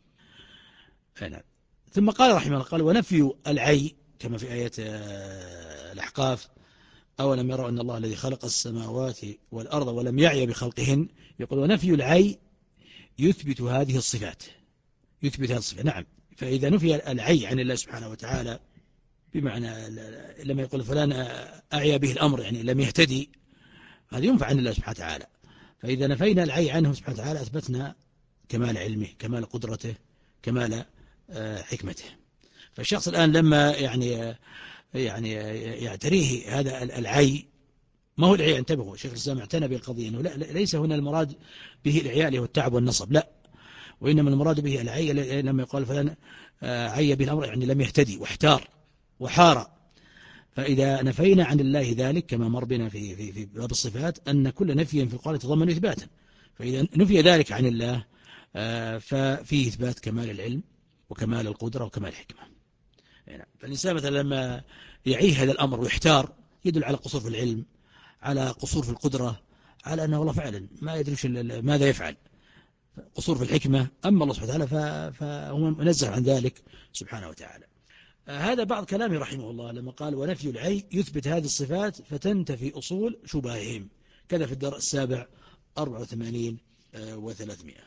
هنا. ثم قال رحمه الله قال ونفي العي كما في آية الأحقاف أولم يروا أن الله الذي خلق السماوات والأرض ولم يعي بخلقهن، يقول ونفي العي يثبت هذه الصفات يثبت هذه الصفات. نعم. فإذا نفي العي عن الله سبحانه وتعالى بمعنى لما يقول فلان أعيا به الأمر يعني لم يهتدي، هذا ينفع عن الله سبحانه وتعالى. فإذا نفينا العي عنه سبحانه وتعالى أثبتنا كمال علمه كمال قدرته كمال حكمته. فالشخص الآن لما يعني يعني يعتريه هذا العي ما هو العي، انتبهوا شيخ الإسلام اعتنى بالقضية أنه لا ليس هنا المراد به العياء والتعب والنصب، لا، وإنما المراد به العي لما يقال فلان عي به الأمر يعني لم يهتدي واحتار وحار. فإذا نفينا عن الله ذلك كما مر بنا في في في باب الصفات أن كل نفي في القرآن يتضمن إثباتا، فإذا نفي ذلك عن الله ففيه إثبات كمال العلم وكمال القدرة وكمال الحكمة. فالإنسان مثلا لما يعيه هذا الأمر ويحتار يدل على قصور في العلم، على قصور في القدرة، على أنه والله فعلا ما يدري ماذا يفعل، قصور في الحكمة. أما الله سبحانه وتعالى فهو منزه عن ذلك سبحانه وتعالى. هذا بعض كلامه رحمه الله لما قال ونفي العي يثبت هذه الصفات فتنتفي أصول شبههم، كذا في الدرس السابع أربعة وثمانين وثلاثمائة.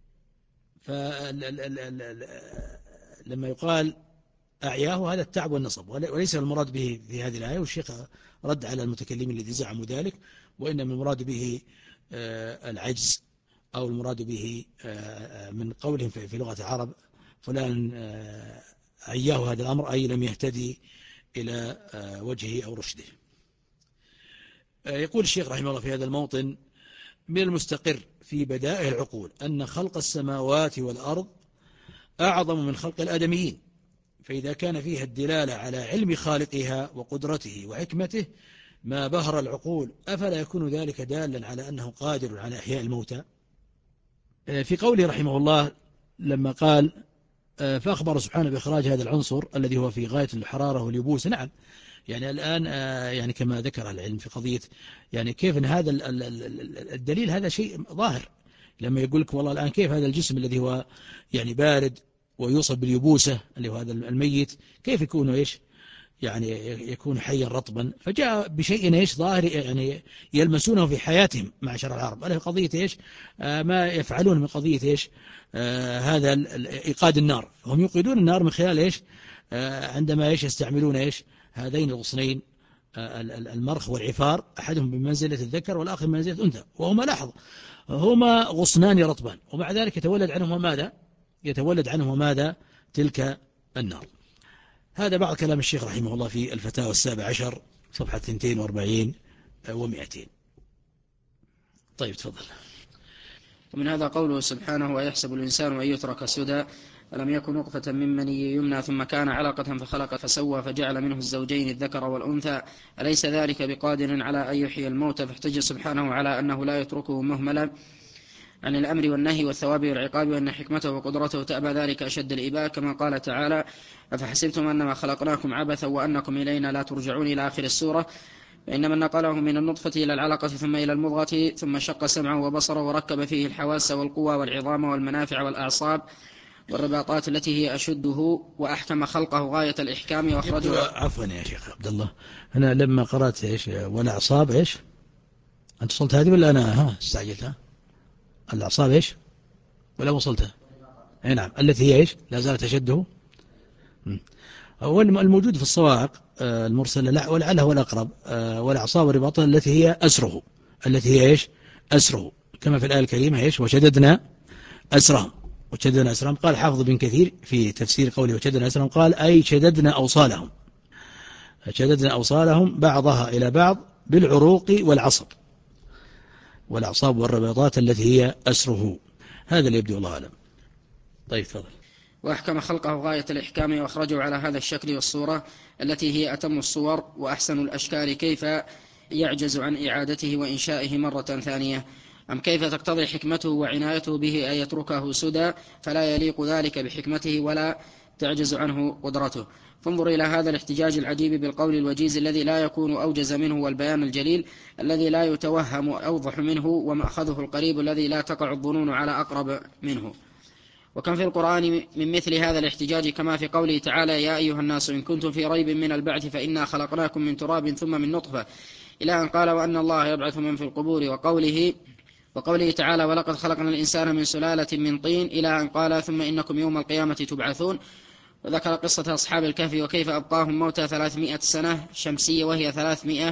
فلما يقال أعياه هذا التعب والنصب، وليس المراد به في هذه الآية، والشيخ رد على المتكلمين الذين زعموا ذلك، وإنما المراد به العجز، أو المراد به من قولهم في لغة العرب فلان عياه هذا الأمر، أي لم يهتدي إلى وجهه أو رشده. يقول الشيخ رحمه الله في هذا الموطن من المستقر في بدائع العقول أن خلق السماوات والأرض أعظم من خلق الآدميين، فإذا كان فيها الدلالة على علم خالقها وقدرته وحكمته ما بهر العقول، أفلا يكون ذلك دالا على أنه قادر على إحياء الموتى؟ في قوله رحمه الله لما قال فأخبر سبحانه بإخراج هذا العنصر الذي هو في غاية الحرارة واليبوس. نعم، يعني الآن يعني كما ذكر العلم في قضية يعني كيف أن هذا الدليل هذا شيء ظاهر، لما يقول لك والله الآن كيف هذا الجسم الذي هو يعني بارد ويوصف باليبوسة اللي هو هذا الميت كيف يكون إيش يعني يكون حيا رطبا، فجاء بشيء إيش ظاهر يعني يلمسونه في حياتهم معشر العرب، ألا في قضية إيش آه ما يفعلون من قضية إيش آه هذا إيقاد النار، هم يوقدون النار من خلال إيش آه عندما إيش يستعملون إيش هذين الغصنين آه المرخ والعفار، أحدهم بمنزلة الذكر والآخر بمنزلة الأنثى، وهما لاحظ هما غصنان رطبان، ومع ذلك يتولد عنهما ماذا يتولد عنهما ماذا تلك النار. هذا بعض كلام الشيخ رحمه الله في الفتاوى السابع عشر صفحة اثنتين وأربعين ومئتين. طيب تفضل. ومن هذا قوله سبحانه ويحسب الإنسان أن يترك سدى ألم يكن نطفة من مني يمنى ثم كان علقة فخلق فسوى فجعل منه الزوجين الذكر والأنثى أليس ذلك بقادر على أن يحيي الموتى؟ فاحتج سبحانه على أنه لا يتركه مهملا عن الأمر والنهي والثواب والعقاب، وأن حكمته وقدرته تأبى ذلك أشد الإباء، كما قال تعالى أفحسبتم أنما خلقناكم عبثا وأنكم إلينا لا ترجعون إلى آخر السورة. فإنما نقله من النطفة إلى العلقة ثم إلى المضغة ثم شق سمعه وبصره وركب فيه الحواس والقوى والعظام والمنافع والأعصاب والرباطات التي هي أشده وأحكم خلقه غاية الإحكام وأخرجه. عفوا يا شيخ عبد الله، أنا لما قرأت إيش والأعصاب إيش أنت وصلت هذه ولا أنا ها استعجلتها؟ الأعصاب إيش ولا وصلتها؟ أي نعم، التي هي إيش لا زالت تشده. الموجود في الصواعق المرسلة ولعله هو الأقرب والأعصاب والرباطات التي هي أسره التي هي إيش أسره، كما في الآية الكريمة إيش وشددنا أسرهم وشددنا أسرهم. قال حافظ بن كثير في تفسير قوله وشددنا أسرهم قال أي شددنا أوصالهم، شددنا أوصالهم بعضها إلى بعض بالعروق والعصب والأعصاب والرباطات التي هي أسره. هذا اللي يبدو الله أعلم. طيب تفضل. وأحكم خلقه غاية الإحكام وأخرجه على هذا الشكل والصورة التي هي أتم الصور وأحسن الأشكال، كيف يعجز عن إعادته وإنشائه مرة ثانية؟ أم كيف تقتضي حكمته وعنايته به أن يتركه سدى فلا يليق ذلك بحكمته ولا تعجز عنه قدرته؟ فانظر إلى هذا الاحتجاج العجيب بالقول الوجيز الذي لا يكون أوجز منه، والبيان الجليل الذي لا يتوهم أوضح منه، ومأخذه القريب الذي لا تقع الظنون على أقرب منه. وكم في القرآن من مثل هذا الاحتجاج، كما في قوله تعالى يا أيها الناس إن كنتم في ريب من البعث فإنا خلقناكم من تراب ثم من نطفة، إلى أن قال وأن الله يبعث من في القبور، وقوله وقوله تعالى ولقد خلقنا الإنسان من سلالة من طين، إلى أن قال ثم إنكم يوم القيامة تبعثون. وذكر قصة أصحاب الكهف وكيف أبقاهم موتى ثلاثمائة سنة شمسية وهي ثلاثمائة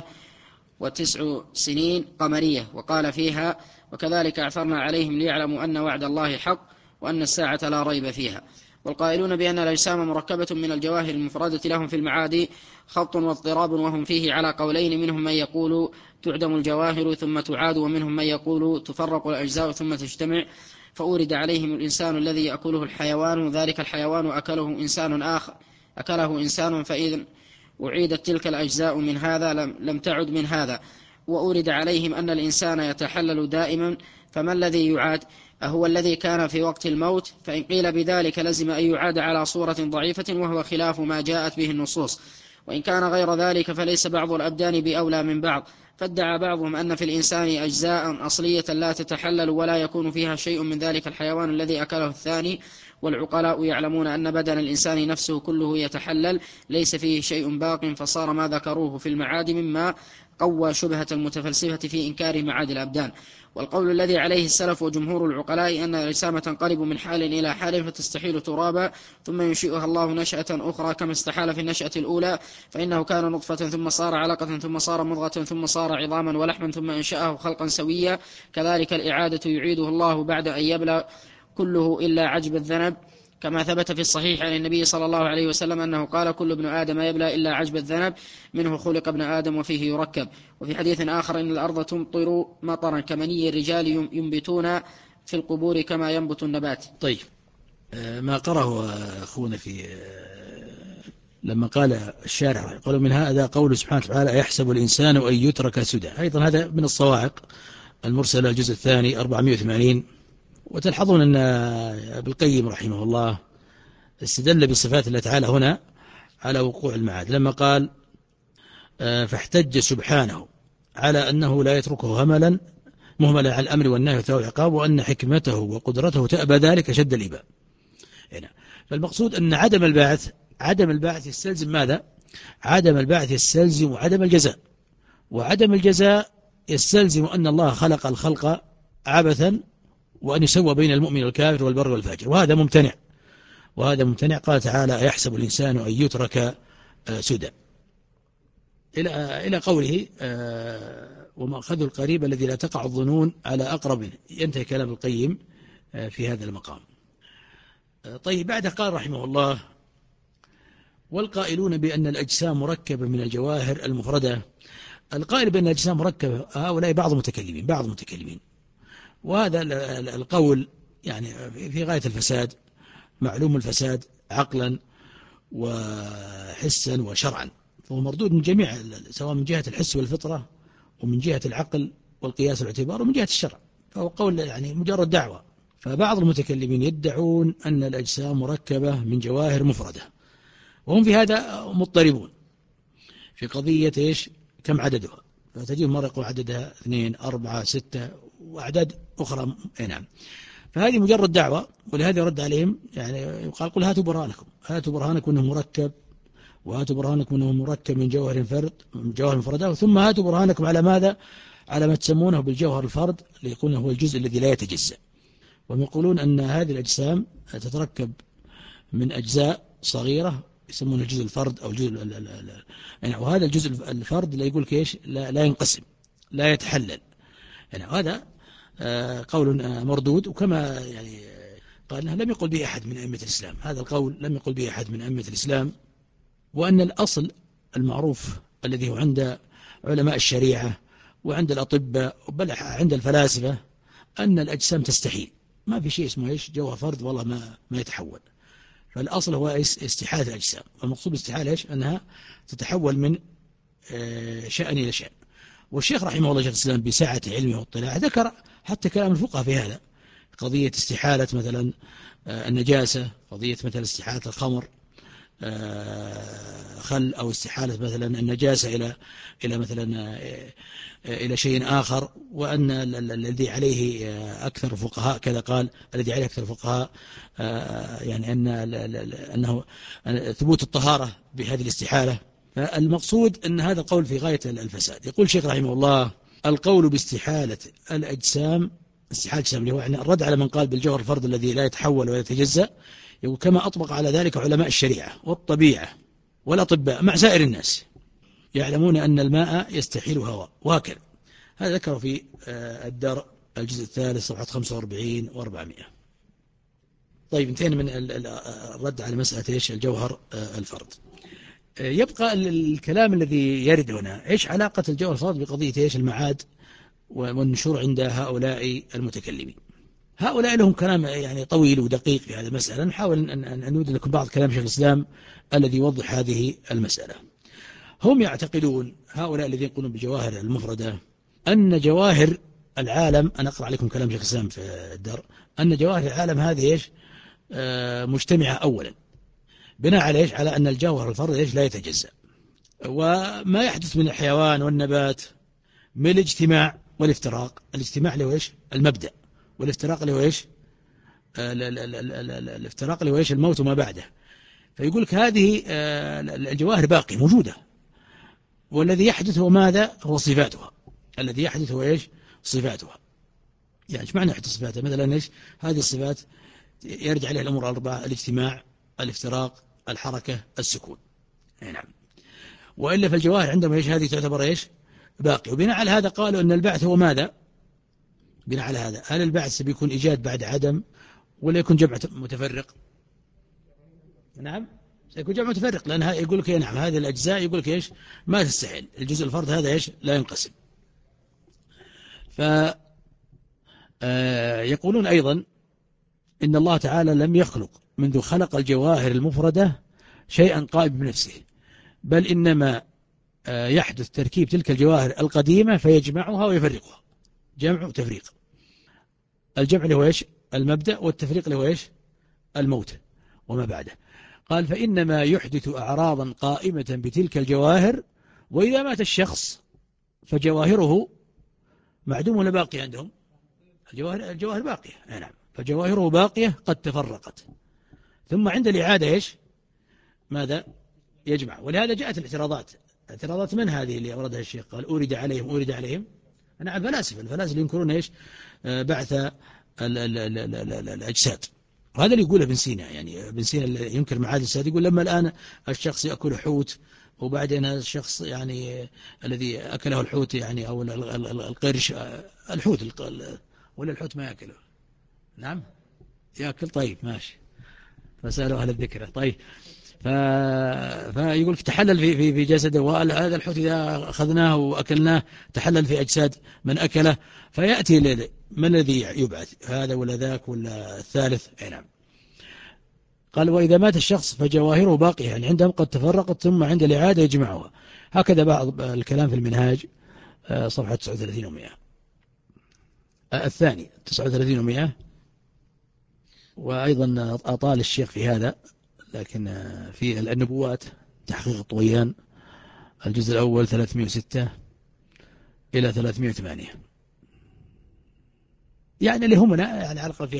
وتسع سنين قمرية، وقال فيها وكذلك أعثرنا عليهم ليعلموا أن وعد الله حق وأن الساعة لا ريب فيها. والقائلون بأن الأجسام مركبة من الجواهر المفردة لهم في المعادي خط واضطراب، وهم فيه على قولين، منهم من يقول تعدم الجواهر ثم تعاد، ومنهم من يقول تفرق الأجزاء ثم تجتمع. فأورد عليهم الإنسان الذي يأكله الحيوان، ذلك الحيوان أكله إنسان آخر أكله إنسان، فإذا أعيدت تلك الأجزاء من هذا لم تعد من هذا. وأورد عليهم أن الإنسان يتحلل دائما، فما الذي يعاد؟ أهو الذي كان في وقت الموت؟ فإن قيل بذلك لزم أن يعاد على صورة ضعيفة، وهو خلاف ما جاءت به النصوص. وإن كان غير ذلك فليس بعض الأبدان بأولى من بعض، فادعى بعضهم أن في الإنسان أجزاء أصلية لا تتحلل ولا يكون فيها شيء من ذلك الحيوان الذي أكله الثاني، والعقلاء يعلمون أن بدن الإنسان نفسه كله يتحلل ليس فيه شيء باق، فصار ما ذكروه في المعاد مما قوى شبهة المتفلسفة في إنكار معاد الأبدان. والقول الذي عليه السلف وجمهور العقلاء أن الأجسام تنقلب من حال إلى حال فتستحيل ترابا ثم ينشئها الله نشأة أخرى كما استحال في النشأة الأولى، فإنه كان نطفة ثم صار علقة ثم صار مضغة ثم صار عظاما ولحما ثم أنشأه خلقا سويا، كذلك الإعادة يعيده الله بعد أن يبلغ كله إلا عجب الذنب، كما ثبت في الصحيح عن النبي صلى الله عليه وسلم أنه قال: كل ابن آدم يبلى إلا عجب الذنب، منه خلق ابن آدم وفيه يركب. وفي حديث آخر: إن الأرض تمطر مطرا كمني الرجال ينبتون في القبور كما ينبت النبات. طيب، ما قرأه أخونا في لما قال الشارع قالوا من هذا قول سبحانه وتعالى: يحسب الإنسان أن يترك سدى. أيضا هذا من الصواعق المرسلة الجزء الثاني أربعمائة وثمانين. وتلحظون أن ابن القيم رحمه الله استدل بصفات الله تعالى هنا على وقوع المعاد لما قال: فاحتج سبحانه على أنه لا يتركه هملا مهملا على الأمر والنهي والعقاب، وأن حكمته وقدرته تأبى ذلك شد الإباء. هنا فالمقصود أن عدم البعث عدم البعث يستلزم ماذا؟ عدم البعث يستلزم عدم الجزاء، وعدم الجزاء يستلزم أن الله خلق الخلق عبثا، وأن يسوى بين المؤمن والكافر والبر والفاجر، وهذا ممتنع وهذا ممتنع. قال تعالى: يحسب الإنسان أن يترك سدى، إلى إلى قوله: ومأخذ القريب الذي لا تقع الظنون على أقرب. ينتهي كلام القيم في هذا المقام. طيب، بعد قال رحمه الله: والقائلون بأن الأجسام مركبة من الجواهر المفردة. القائل بأن الأجسام مركبة هؤلاء بعض المتكلمين بعض المتكلمين وهذا القول يعني في غاية الفساد، معلوم الفساد عقلا وحسا وشرعا، فهو مردود من جميع، سواء من جهة الحس والفطرة ومن جهة العقل والقياس والاعتبار ومن جهة الشرع، فهو قول يعني مجرد دعوة. فبعض المتكلمين يدعون أن الأجسام مركبة من جواهر مفردة، وهم في هذا مضطربون في قضية إيش كم عددها، فتجيب مرة يقول عددها اثنين أربعة ستة وأعداد أخرى. نعم، فهذه مجرد دعوة، ولهذا يرد عليهم يعني يقال: قل هاتوا برهانكم هاتوا برهانكم أنه مركب، وهاتوا برهانكم أنه مركب من جوهر فرد من جوهر مفردة، ثم هاتوا برهانكم على ماذا؟ على ما تسمونه بالجوهر الفرد، ليكون هو الجزء الذي لا يتجزأ. وهم يقولون أن هذه الأجسام تتركب من أجزاء صغيرة يسمونه الجزء الفرد أو الجزء يعني، وهذا الجزء الفرد لا يقول كيش لا, لا ينقسم لا يتحلل يعني. هذا قول مردود، وكما يعني قال لم يقل به أحد من أئمة الإسلام، هذا القول لم يقل به أحد من أئمة الإسلام. وأن الأصل المعروف الذي هو عند علماء الشريعة وعند الأطباء بل عند الفلاسفة أن الأجسام تستحيل، ما في شيء اسمه إيش جوهر فرد والله ما ما يتحول. فالأصل هو استحالة الأجسام، والمقصود باستحالة إيش أنها تتحول من شأن إلى شأن. والشيخ رحمه الله شيخ الإسلام بسعة علمه واطلاعه ذكر حتى كلام الفقهاء في هذا، قضية استحالة مثلا النجاسة، قضية مثلا استحالة الخمر خل، أو استحالة مثلا النجاسة إلى إلى مثلا إلى شيء آخر. وأن الذي عليه أكثر الفقهاء كذا قال الذي عليه أكثر الفقهاء يعني أن أنه ثبوت الطهارة بهذه الاستحالة. فالمقصود أن هذا القول في غاية الفساد. يقول الشيخ رحمه الله: القول باستحالة الأجسام استحالة الأجسام اللي هو يعني الرد على من قال بالجوهر الفرد الذي لا يتحول ولا يتجزأ، يقول كما أطبق على ذلك علماء الشريعة والطبيعة والأطباء مع سائر الناس يعلمون أن الماء يستحيل هواء، وهكذا. هذا ذكره في الدار الجزء الثالث صفحة خمسة وأربعين وأربعمائة. طيب، انتهينا من الرد على مسألة إيش الجوهر الفرد. يبقى الكلام الذي يرد هنا: إيش علاقة الجوهر الفرد بقضية إيش المعاد والنشور عند هؤلاء المتكلمين؟ هؤلاء لهم كلام يعني طويل ودقيق في هذه المسألة، نحاول أن نود لكم بعض كلام شيخ الإسلام الذي يوضح هذه المسألة. هم يعتقدون هؤلاء الذين يقولون بجواهر المفردة أن جواهر العالم، أنا أقرأ عليكم كلام شيخ الإسلام في الدر، أن جواهر العالم هذه إيش آه مجتمعة أولا، بناء على إيش على أن الجوهر الفرد إيش لا يتجزأ، وما يحدث من الحيوان والنبات من الاجتماع والافتراق. الاجتماع اللي هو إيش؟ المبدأ. والافتراق اللي هو إيش؟ الافتراق اللي هو إيش؟ الموت وما بعده. فيقول لك هذه الجواهر باقية موجودة، والذي يحدث هو ماذا؟ هو صفاتها. الذي يحدث هو إيش؟ صفاتها. يعني ايش معنى يحدث صفاتها؟ مثلا إيش؟ هذه الصفات يرجع عليها الأمور الأربعة: الاجتماع، الافتراق، الحركة، السكون. نعم. وإلا فالجواهر عندهم إيش؟ هذه تعتبر إيش؟ باقي. وبناء على هذا قالوا أن البعث هو ماذا؟ بناء على هذا هل البعث بيكون إيجاد بعد عدم ولا يكون جمع متفرق؟ نعم سيكون جمع متفرق، لأن يقول لك نعم هذه الأجزاء يقول لك إيش؟ ما تستحيل الجزء الفرد هذا إيش؟ لا ينقسم. ف يقولون أيضا إن الله تعالى لم يخلق منذ خلق الجواهر المفردة شيئا قائم بنفسه، بل إنما يحدث تركيب تلك الجواهر القديمة فيجمعها ويفرقها. جمع وتفريق. الجمع اللي هو إيش؟ المبدأ، والتفريق اللي هو إيش؟ الموت وما بعده. قال فإنما يحدث أعراضا قائمة بتلك الجواهر، وإذا مات الشخص فجواهره معدوم ولا باقي عندهم؟ الجواهر, الجواهر باقية. نعم. فجواهره باقية قد تفرقت، ثم عند الإعادة إيش؟ ماذا؟ يجمع. ولهذا جاءت الاعتراضات. اعتراضات من هذه اللي أوردها الشيخ؟ قال أورد عليهم أورد عليهم نعم الفلاسفة. الفلاسفة ينكرون إيش؟ بعث الأجساد. وهذا اللي يقوله ابن سينا. يعني ابن سينا اللي ينكر معاد الأجساد يقول لما الآن الشخص يأكل حوت، وبعدين هذا الشخص يعني الذي أكله الحوت يعني أو القرش الحوت ولا الحوت ما يأكله؟ نعم يأكل. طيب ماشي، فسألوا أهل الذكر. طيب ف... فيقول تحلل في في في جسده، وهذا الحوت إذا أخذناه وأكلناه تحلل في أجساد من أكله، فيأتي من الذي يبعث؟ هذا ولا ذاك ولا الثالث؟ أي نعم. قال وإذا مات الشخص فجواهره باقية، يعني عندهم قد تفرقت ثم عند الإعادة يجمعها. هكذا بعض الكلام في المنهاج صفحة تسعة وثلاثين ومئة. الثاني تسعة وثلاثين ومئة. وأيضا أطال الشيخ في هذا، لكن في النبوات تحقيق الطويان الجزء الأول ثلاثمئة وستة إلى ثلاثمئة وثمانية. يعني اللي هم يعني على الأقل في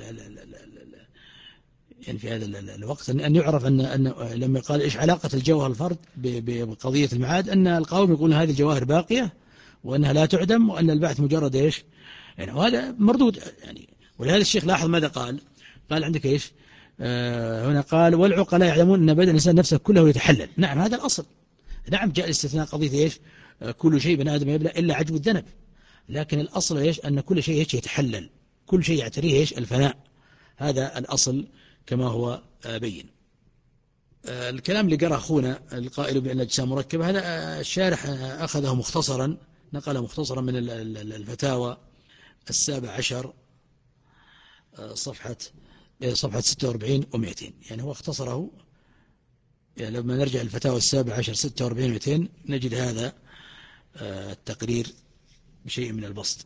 يعني في هذا الوقت أن يعرف أن أن لما قال إيش علاقة الجوهر الفرد بقضية المعاد، أن القوم يقولون هذه الجواهر باقية وأنها لا تعدم، وأن البعث مجرد إيش يعني. وهذا مردود يعني. ولهذا الشيخ لاحظ ماذا قال؟ قال عندك إيش آه هنا؟ قال والعقلاء يعلمون أن بدن الإنسان نفسه كله يتحلل. نعم هذا الأصل. نعم جاء الاستثناء قضية إيش آه كل شيء بن آدم يبلى إلا عجب الذنب، لكن الأصل إيش أن كل شيء إيش يتحلل، كل شيء يعتريه إيش الفناء. هذا الأصل كما هو آه بين. آه الكلام اللي قرأ أخونا القائل بأن الأجسام مركبة، هذا آه الشارح آه أخذه مختصرا، نقله مختصرا من الفتاوى السابع عشر آه صفحة صفحة ستة وأربعين ومئتين. يعني هو اختصره. يعني لما نرجع الفتاوى السابع عشر ستة وأربعين ومئتين نجد هذا التقرير بشيء من البسط.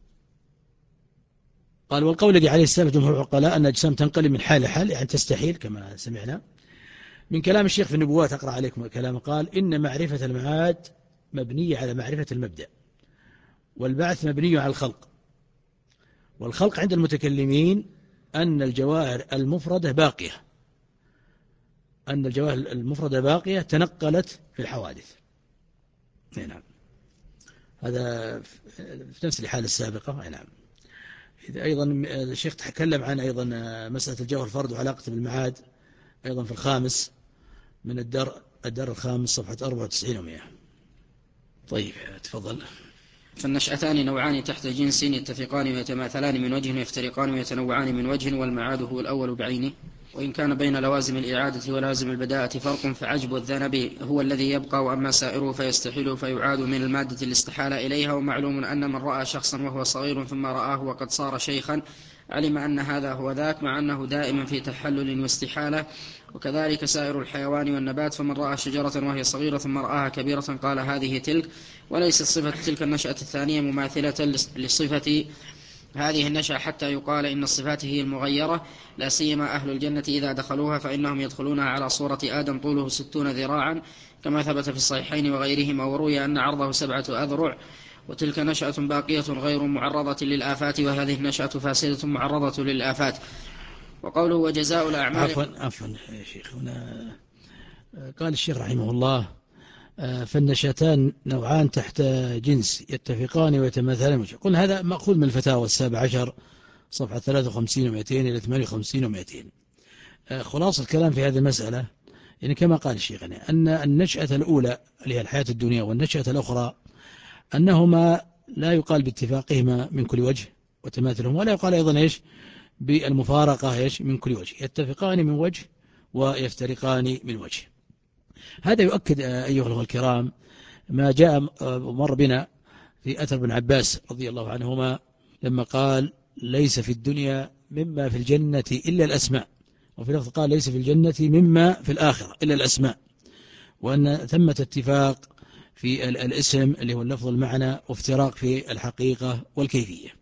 قال والقول الذي عليه السلف جمهور العقلاء أن الأجسام تنقلب من حال لحال، يعني تستحيل كما سمعنا من كلام الشيخ في النبوات. أقرأ عليكم كلامه. قال إن معرفة المعاد مبنية على معرفة المبدأ، والبعث مبني على الخلق. والخلق عند المتكلمين أن الجواهر المفردة باقية، أن الجواهر المفردة باقية تنقلت في الحوادث. نعم هذا في نفس الحالة السابقة. نعم. أيضا الشيخ تكلم عن أيضا مسألة الجوهر الفرد وعلاقته بالمعاد أيضا في الخامس من الدر الدر الخامس صفحة أربعة وتسعين ومئة. طيب تفضل. فالنشأتان نوعان تحت جنس يتفقان ويتماثلان من وجه ويفترقان ويتنوعان من وجه، والمعاد هو الأول بعينه. وإن كان بين لوازم الإعادة ولازم البداءة فرق فعجب الذنب هو الذي يبقى، وأما سائره فيستحيل فيعاد من المادة الاستحالة إليها. ومعلوم أن من رأى شخصا وهو صغير ثم رآه وقد صار شيخا علم أن هذا هو ذاك، مع أنه دائما في تحلل واستحالة. وكذلك سائر الحيوان والنبات، فمن رأى شجرة وهي صغيرة ثم رآها كبيرة قال هذه تلك، وليست صفة تلك النشأة الثانية مماثلة لصفة هذه النشأة حتى يقال إن الصفات هي المغيرة. لا سيما أهل الجنة إذا دخلوها فإنهم يدخلونها على صورة آدم طوله ستون ذراعا كما ثبت في الصحيحين وغيرهما، وروي أن عرضه سبعة أذرع وتلك نشأة باقية غير معرضة للآفات، وهذه النشأة فاسدة معرضة للآفات. وقوله وجزاء الأعمال. عفوا عفوا يا شيخ، هنا قال الشيخ رحمه الله فالنشأتان نوعان تحت جنس يتفقان ويتماثلان. قلنا هذا مأخوذ من الفتاوى السابع عشر صفحة ثلاثة وخمسين ومئتين إلى ثمانية وخمسين ومئتين. خلاص الكلام في هذه المسألة يعني كما قال الشيخ أن النشأة الأولى اللي هي الحياة الدنيا والنشأة الأخرى أنهما لا يقال باتفاقهما من كل وجه وتماثلهم، ولا يقال أيضا إيش بالمفارقة إيش من كل وجه، يتفقان من وجه ويفترقان من وجه. هذا يؤكد أيها الأخوة الكرام ما جاء مر بنا في أثر بن عباس رضي الله عنهما لما قال ليس في الدنيا مما في الجنة إلا الأسماء، وفي لفظ قال ليس في الجنة مما في الآخرة إلا الأسماء، وأن ثمة اتفاق في الاسم اللي هو اللفظ المعنى، وافتراق في الحقيقة والكيفية.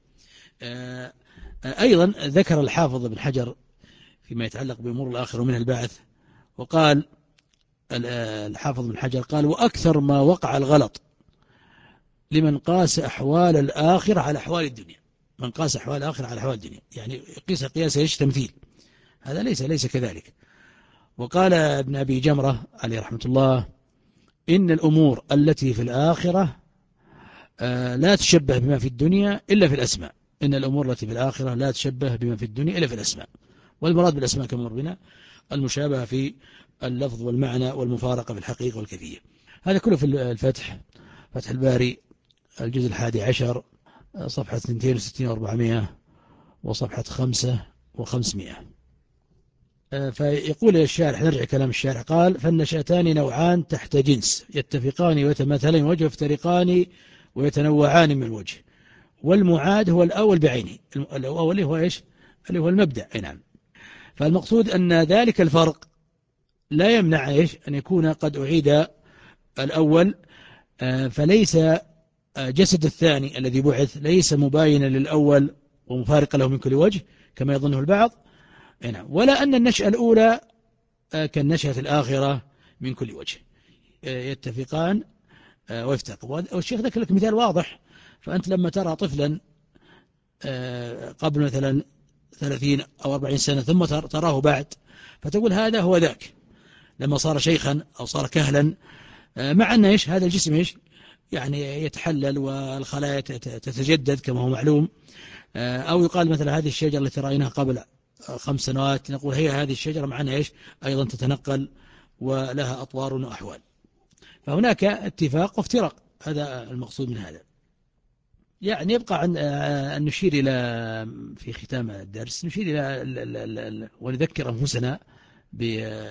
أيضا ذكر الحافظ بن حجر فيما يتعلق بأمور الآخرة ومنها البعث، وقال الحافظ بن حجر قال وأكثر ما وقع الغلط لمن قاس أحوال الآخرة على أحوال الدنيا، من قاس أحوال الآخرة على أحوال الدنيا يعني يقيس قياس إيش تمثيل، هذا ليس ليس كذلك. وقال ابن أبي جمرة عليه رحمة الله إن الأمور التي في الآخرة لا تشبه بما في الدنيا إلا في الأسماء، إن الأمور التي في الآخرة لا تشبه بما في الدنيا إلا في الأسماء، والمراد بالأسماء كما مر بنا المشابهة في اللفظ والمعنى والمفارقة في الحقيقة والكيفية. هذا كله في الفتح، فتح الباري الجزء الحادي عشر صفحة اثنين وستين وأربعمائة وصفحة خمسة وخمسمائة. فيقول الشارح، نرجع كلام الشارح، قال فالنشأتان نوعان تحت جنس يتفقان ويتماثلان وجه، يفترقان ويتنوعان من وجه، والمعاد هو الأول بعينه، الأول هو إيش اللي هو المبدأ. نعم. فالمقصود أن ذلك الفرق لا يمنع إيش أن يكون قد أعيد الأول، فليس جسد الثاني الذي بعث ليس مباينا للأول ومفارقا له من كل وجه كما يظنه البعض، ولا أن النشأة الأولى كالنشأة الآخرة من كل وجه، يتفقان ويفترقان. والشيخ ذكر لك مثال واضح، فأنت لما ترى طفلا قبل مثلا ثلاثين أو أربعين سنة ثم تراه بعد، فتقول هذا هو ذاك لما صار شيخا أو صار كهلا، مع أن إيش هذا الجسم إيش يعني يتحلل والخلايا تتجدد كما هو معلوم. أو يقال مثلا هذه الشجرة التي رأيناها قبل خمس سنوات نقول هي هذه الشجرة، معنا إيش أيضا تتنقل ولها أطوار وأحوال. فهناك اتفاق وافتراق، هذا المقصود من هذا. يعني يبقى أن نشير إلى في ختام الدرس نشير إلى ونذكر أنفسنا ب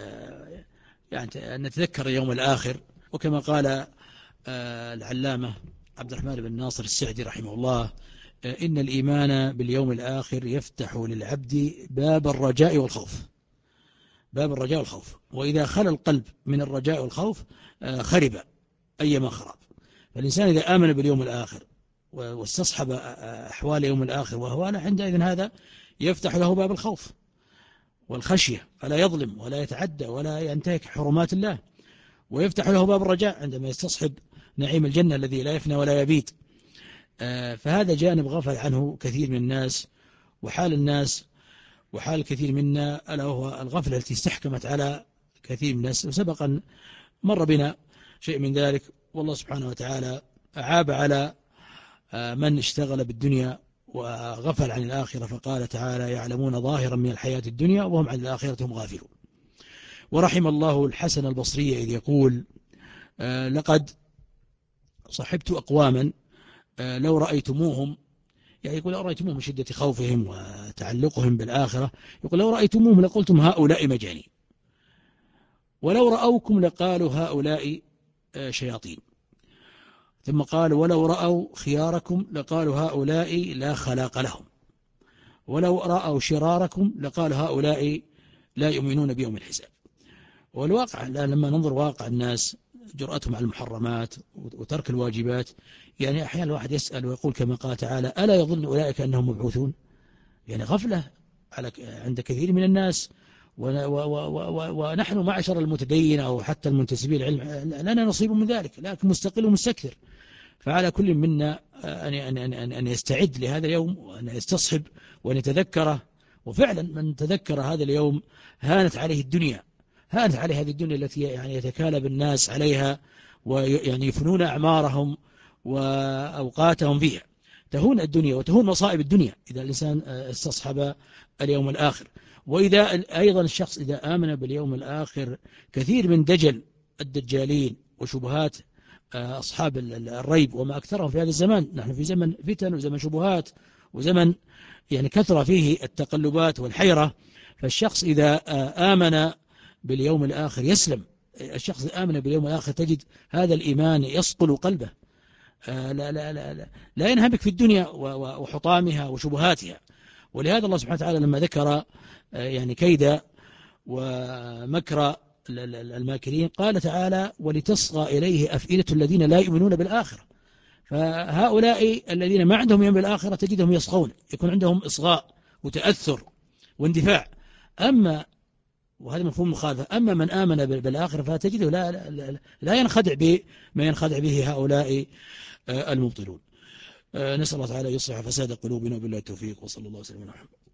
يعني أن نتذكر اليوم الآخر، وكما قال العلامة عبد الرحمن بن ناصر السعدي رحمه الله إن الإيمان باليوم الآخر يفتح للعبد باب الرجاء والخوف، باب الرجاء والخوف، وإذا خلى القلب من الرجاء والخوف خرب أيما خراب. فالإنسان إذا آمن باليوم الآخر واستصحب أحوال يوم الآخر وأهواله، عندئذ هذا يفتح له باب الخوف والخشية، فلا يظلم ولا يتعدى ولا ينتهك حرمات الله، ويفتح له باب الرجاء عندما يستصحب نعيم الجنة الذي لا يفنى ولا يبيد. فهذا جانب غفل عنه كثير من الناس، وحال الناس وحال كثير منا ألا هو الغفلة التي استحكمت على كثير من الناس، وسبقا مر بنا شيء من ذلك. والله سبحانه وتعالى عاب على من اشتغل بالدنيا وغفل عن الآخرة، فقال تعالى يعلمون ظاهرا من الحياة الدنيا وهم عن الآخرة هم غافلون. ورحم الله الحسن البصري إذ يقول لقد صحبت أقواما لو رأيتموهم، يعني يقول لو رأيتموهم من شدة خوفهم وتعلقهم بالآخرة، يقول لو رأيتموهم لقلتم هؤلاء مجانين، ولو رأوكم لقالوا هؤلاء شياطين. ثم قال ولو رأوا خياركم لقالوا هؤلاء لا خلاق لهم، ولو رأوا شراركم لقالوا هؤلاء لا يؤمنون بيوم الحساب. والواقع لما ننظر واقع الناس جرأتهم على المحرمات وترك الواجبات، يعني أحيانا الواحد يسأل ويقول كما قال تعالى ألا يظن أولئك أنهم مبعوثون؟ يعني غفلة على عند كثير من الناس. ونحن معشر المتدين أو حتى المنتسبين العلم لنا نصيب من ذلك، لكن مستقل ومستكثر. فعلى كل منا أن أن أن أن يستعد لهذا اليوم وأن يستصحب وأن يتذكره. وفعلا من تذكر هذا اليوم هانت عليه الدنيا، هانت عليه هذه الدنيا التي يعني يتكالب الناس عليها ويعني يفنون أعمارهم وأوقاتهم فيها. تهون الدنيا وتهون مصائب الدنيا إذا الإنسان استصحب اليوم الآخر. وإذا أيضا الشخص إذا آمن باليوم الآخر، كثير من دجل الدجالين وشبهات أصحاب الريب وما أكثرهم في هذا الزمان، نحن في زمن فتن وزمن شبهات وزمن يعني كثر فيه التقلبات والحيرة. فالشخص إذا آمن باليوم الآخر يسلم. الشخص إذا آمن باليوم الآخر تجد هذا الإيمان يصقل قلبه، لا, لا, لا, لا, لا ينهمك في الدنيا وحطامها وشبهاتها. ولهذا الله سبحانه وتعالى لما ذكر يعني كيد ومكر الماكرين قال تعالى: ولتصغى إليه أفئدة الذين لا يؤمنون بالآخرة. فهؤلاء الذين ما عندهم يوم بالآخرة تجدهم يصغون، يكون عندهم إصغاء وتأثر واندفاع. أما وهذا مفهوم مخالفة، أما من آمن بالآخرة فتجده لا, لا, لا ينخدع بما ينخدع به هؤلاء المبطلون. نسأل الله تعالى يصلح فساد قلوبنا وبالله التوفيق، وصلى الله وسلم على محمد.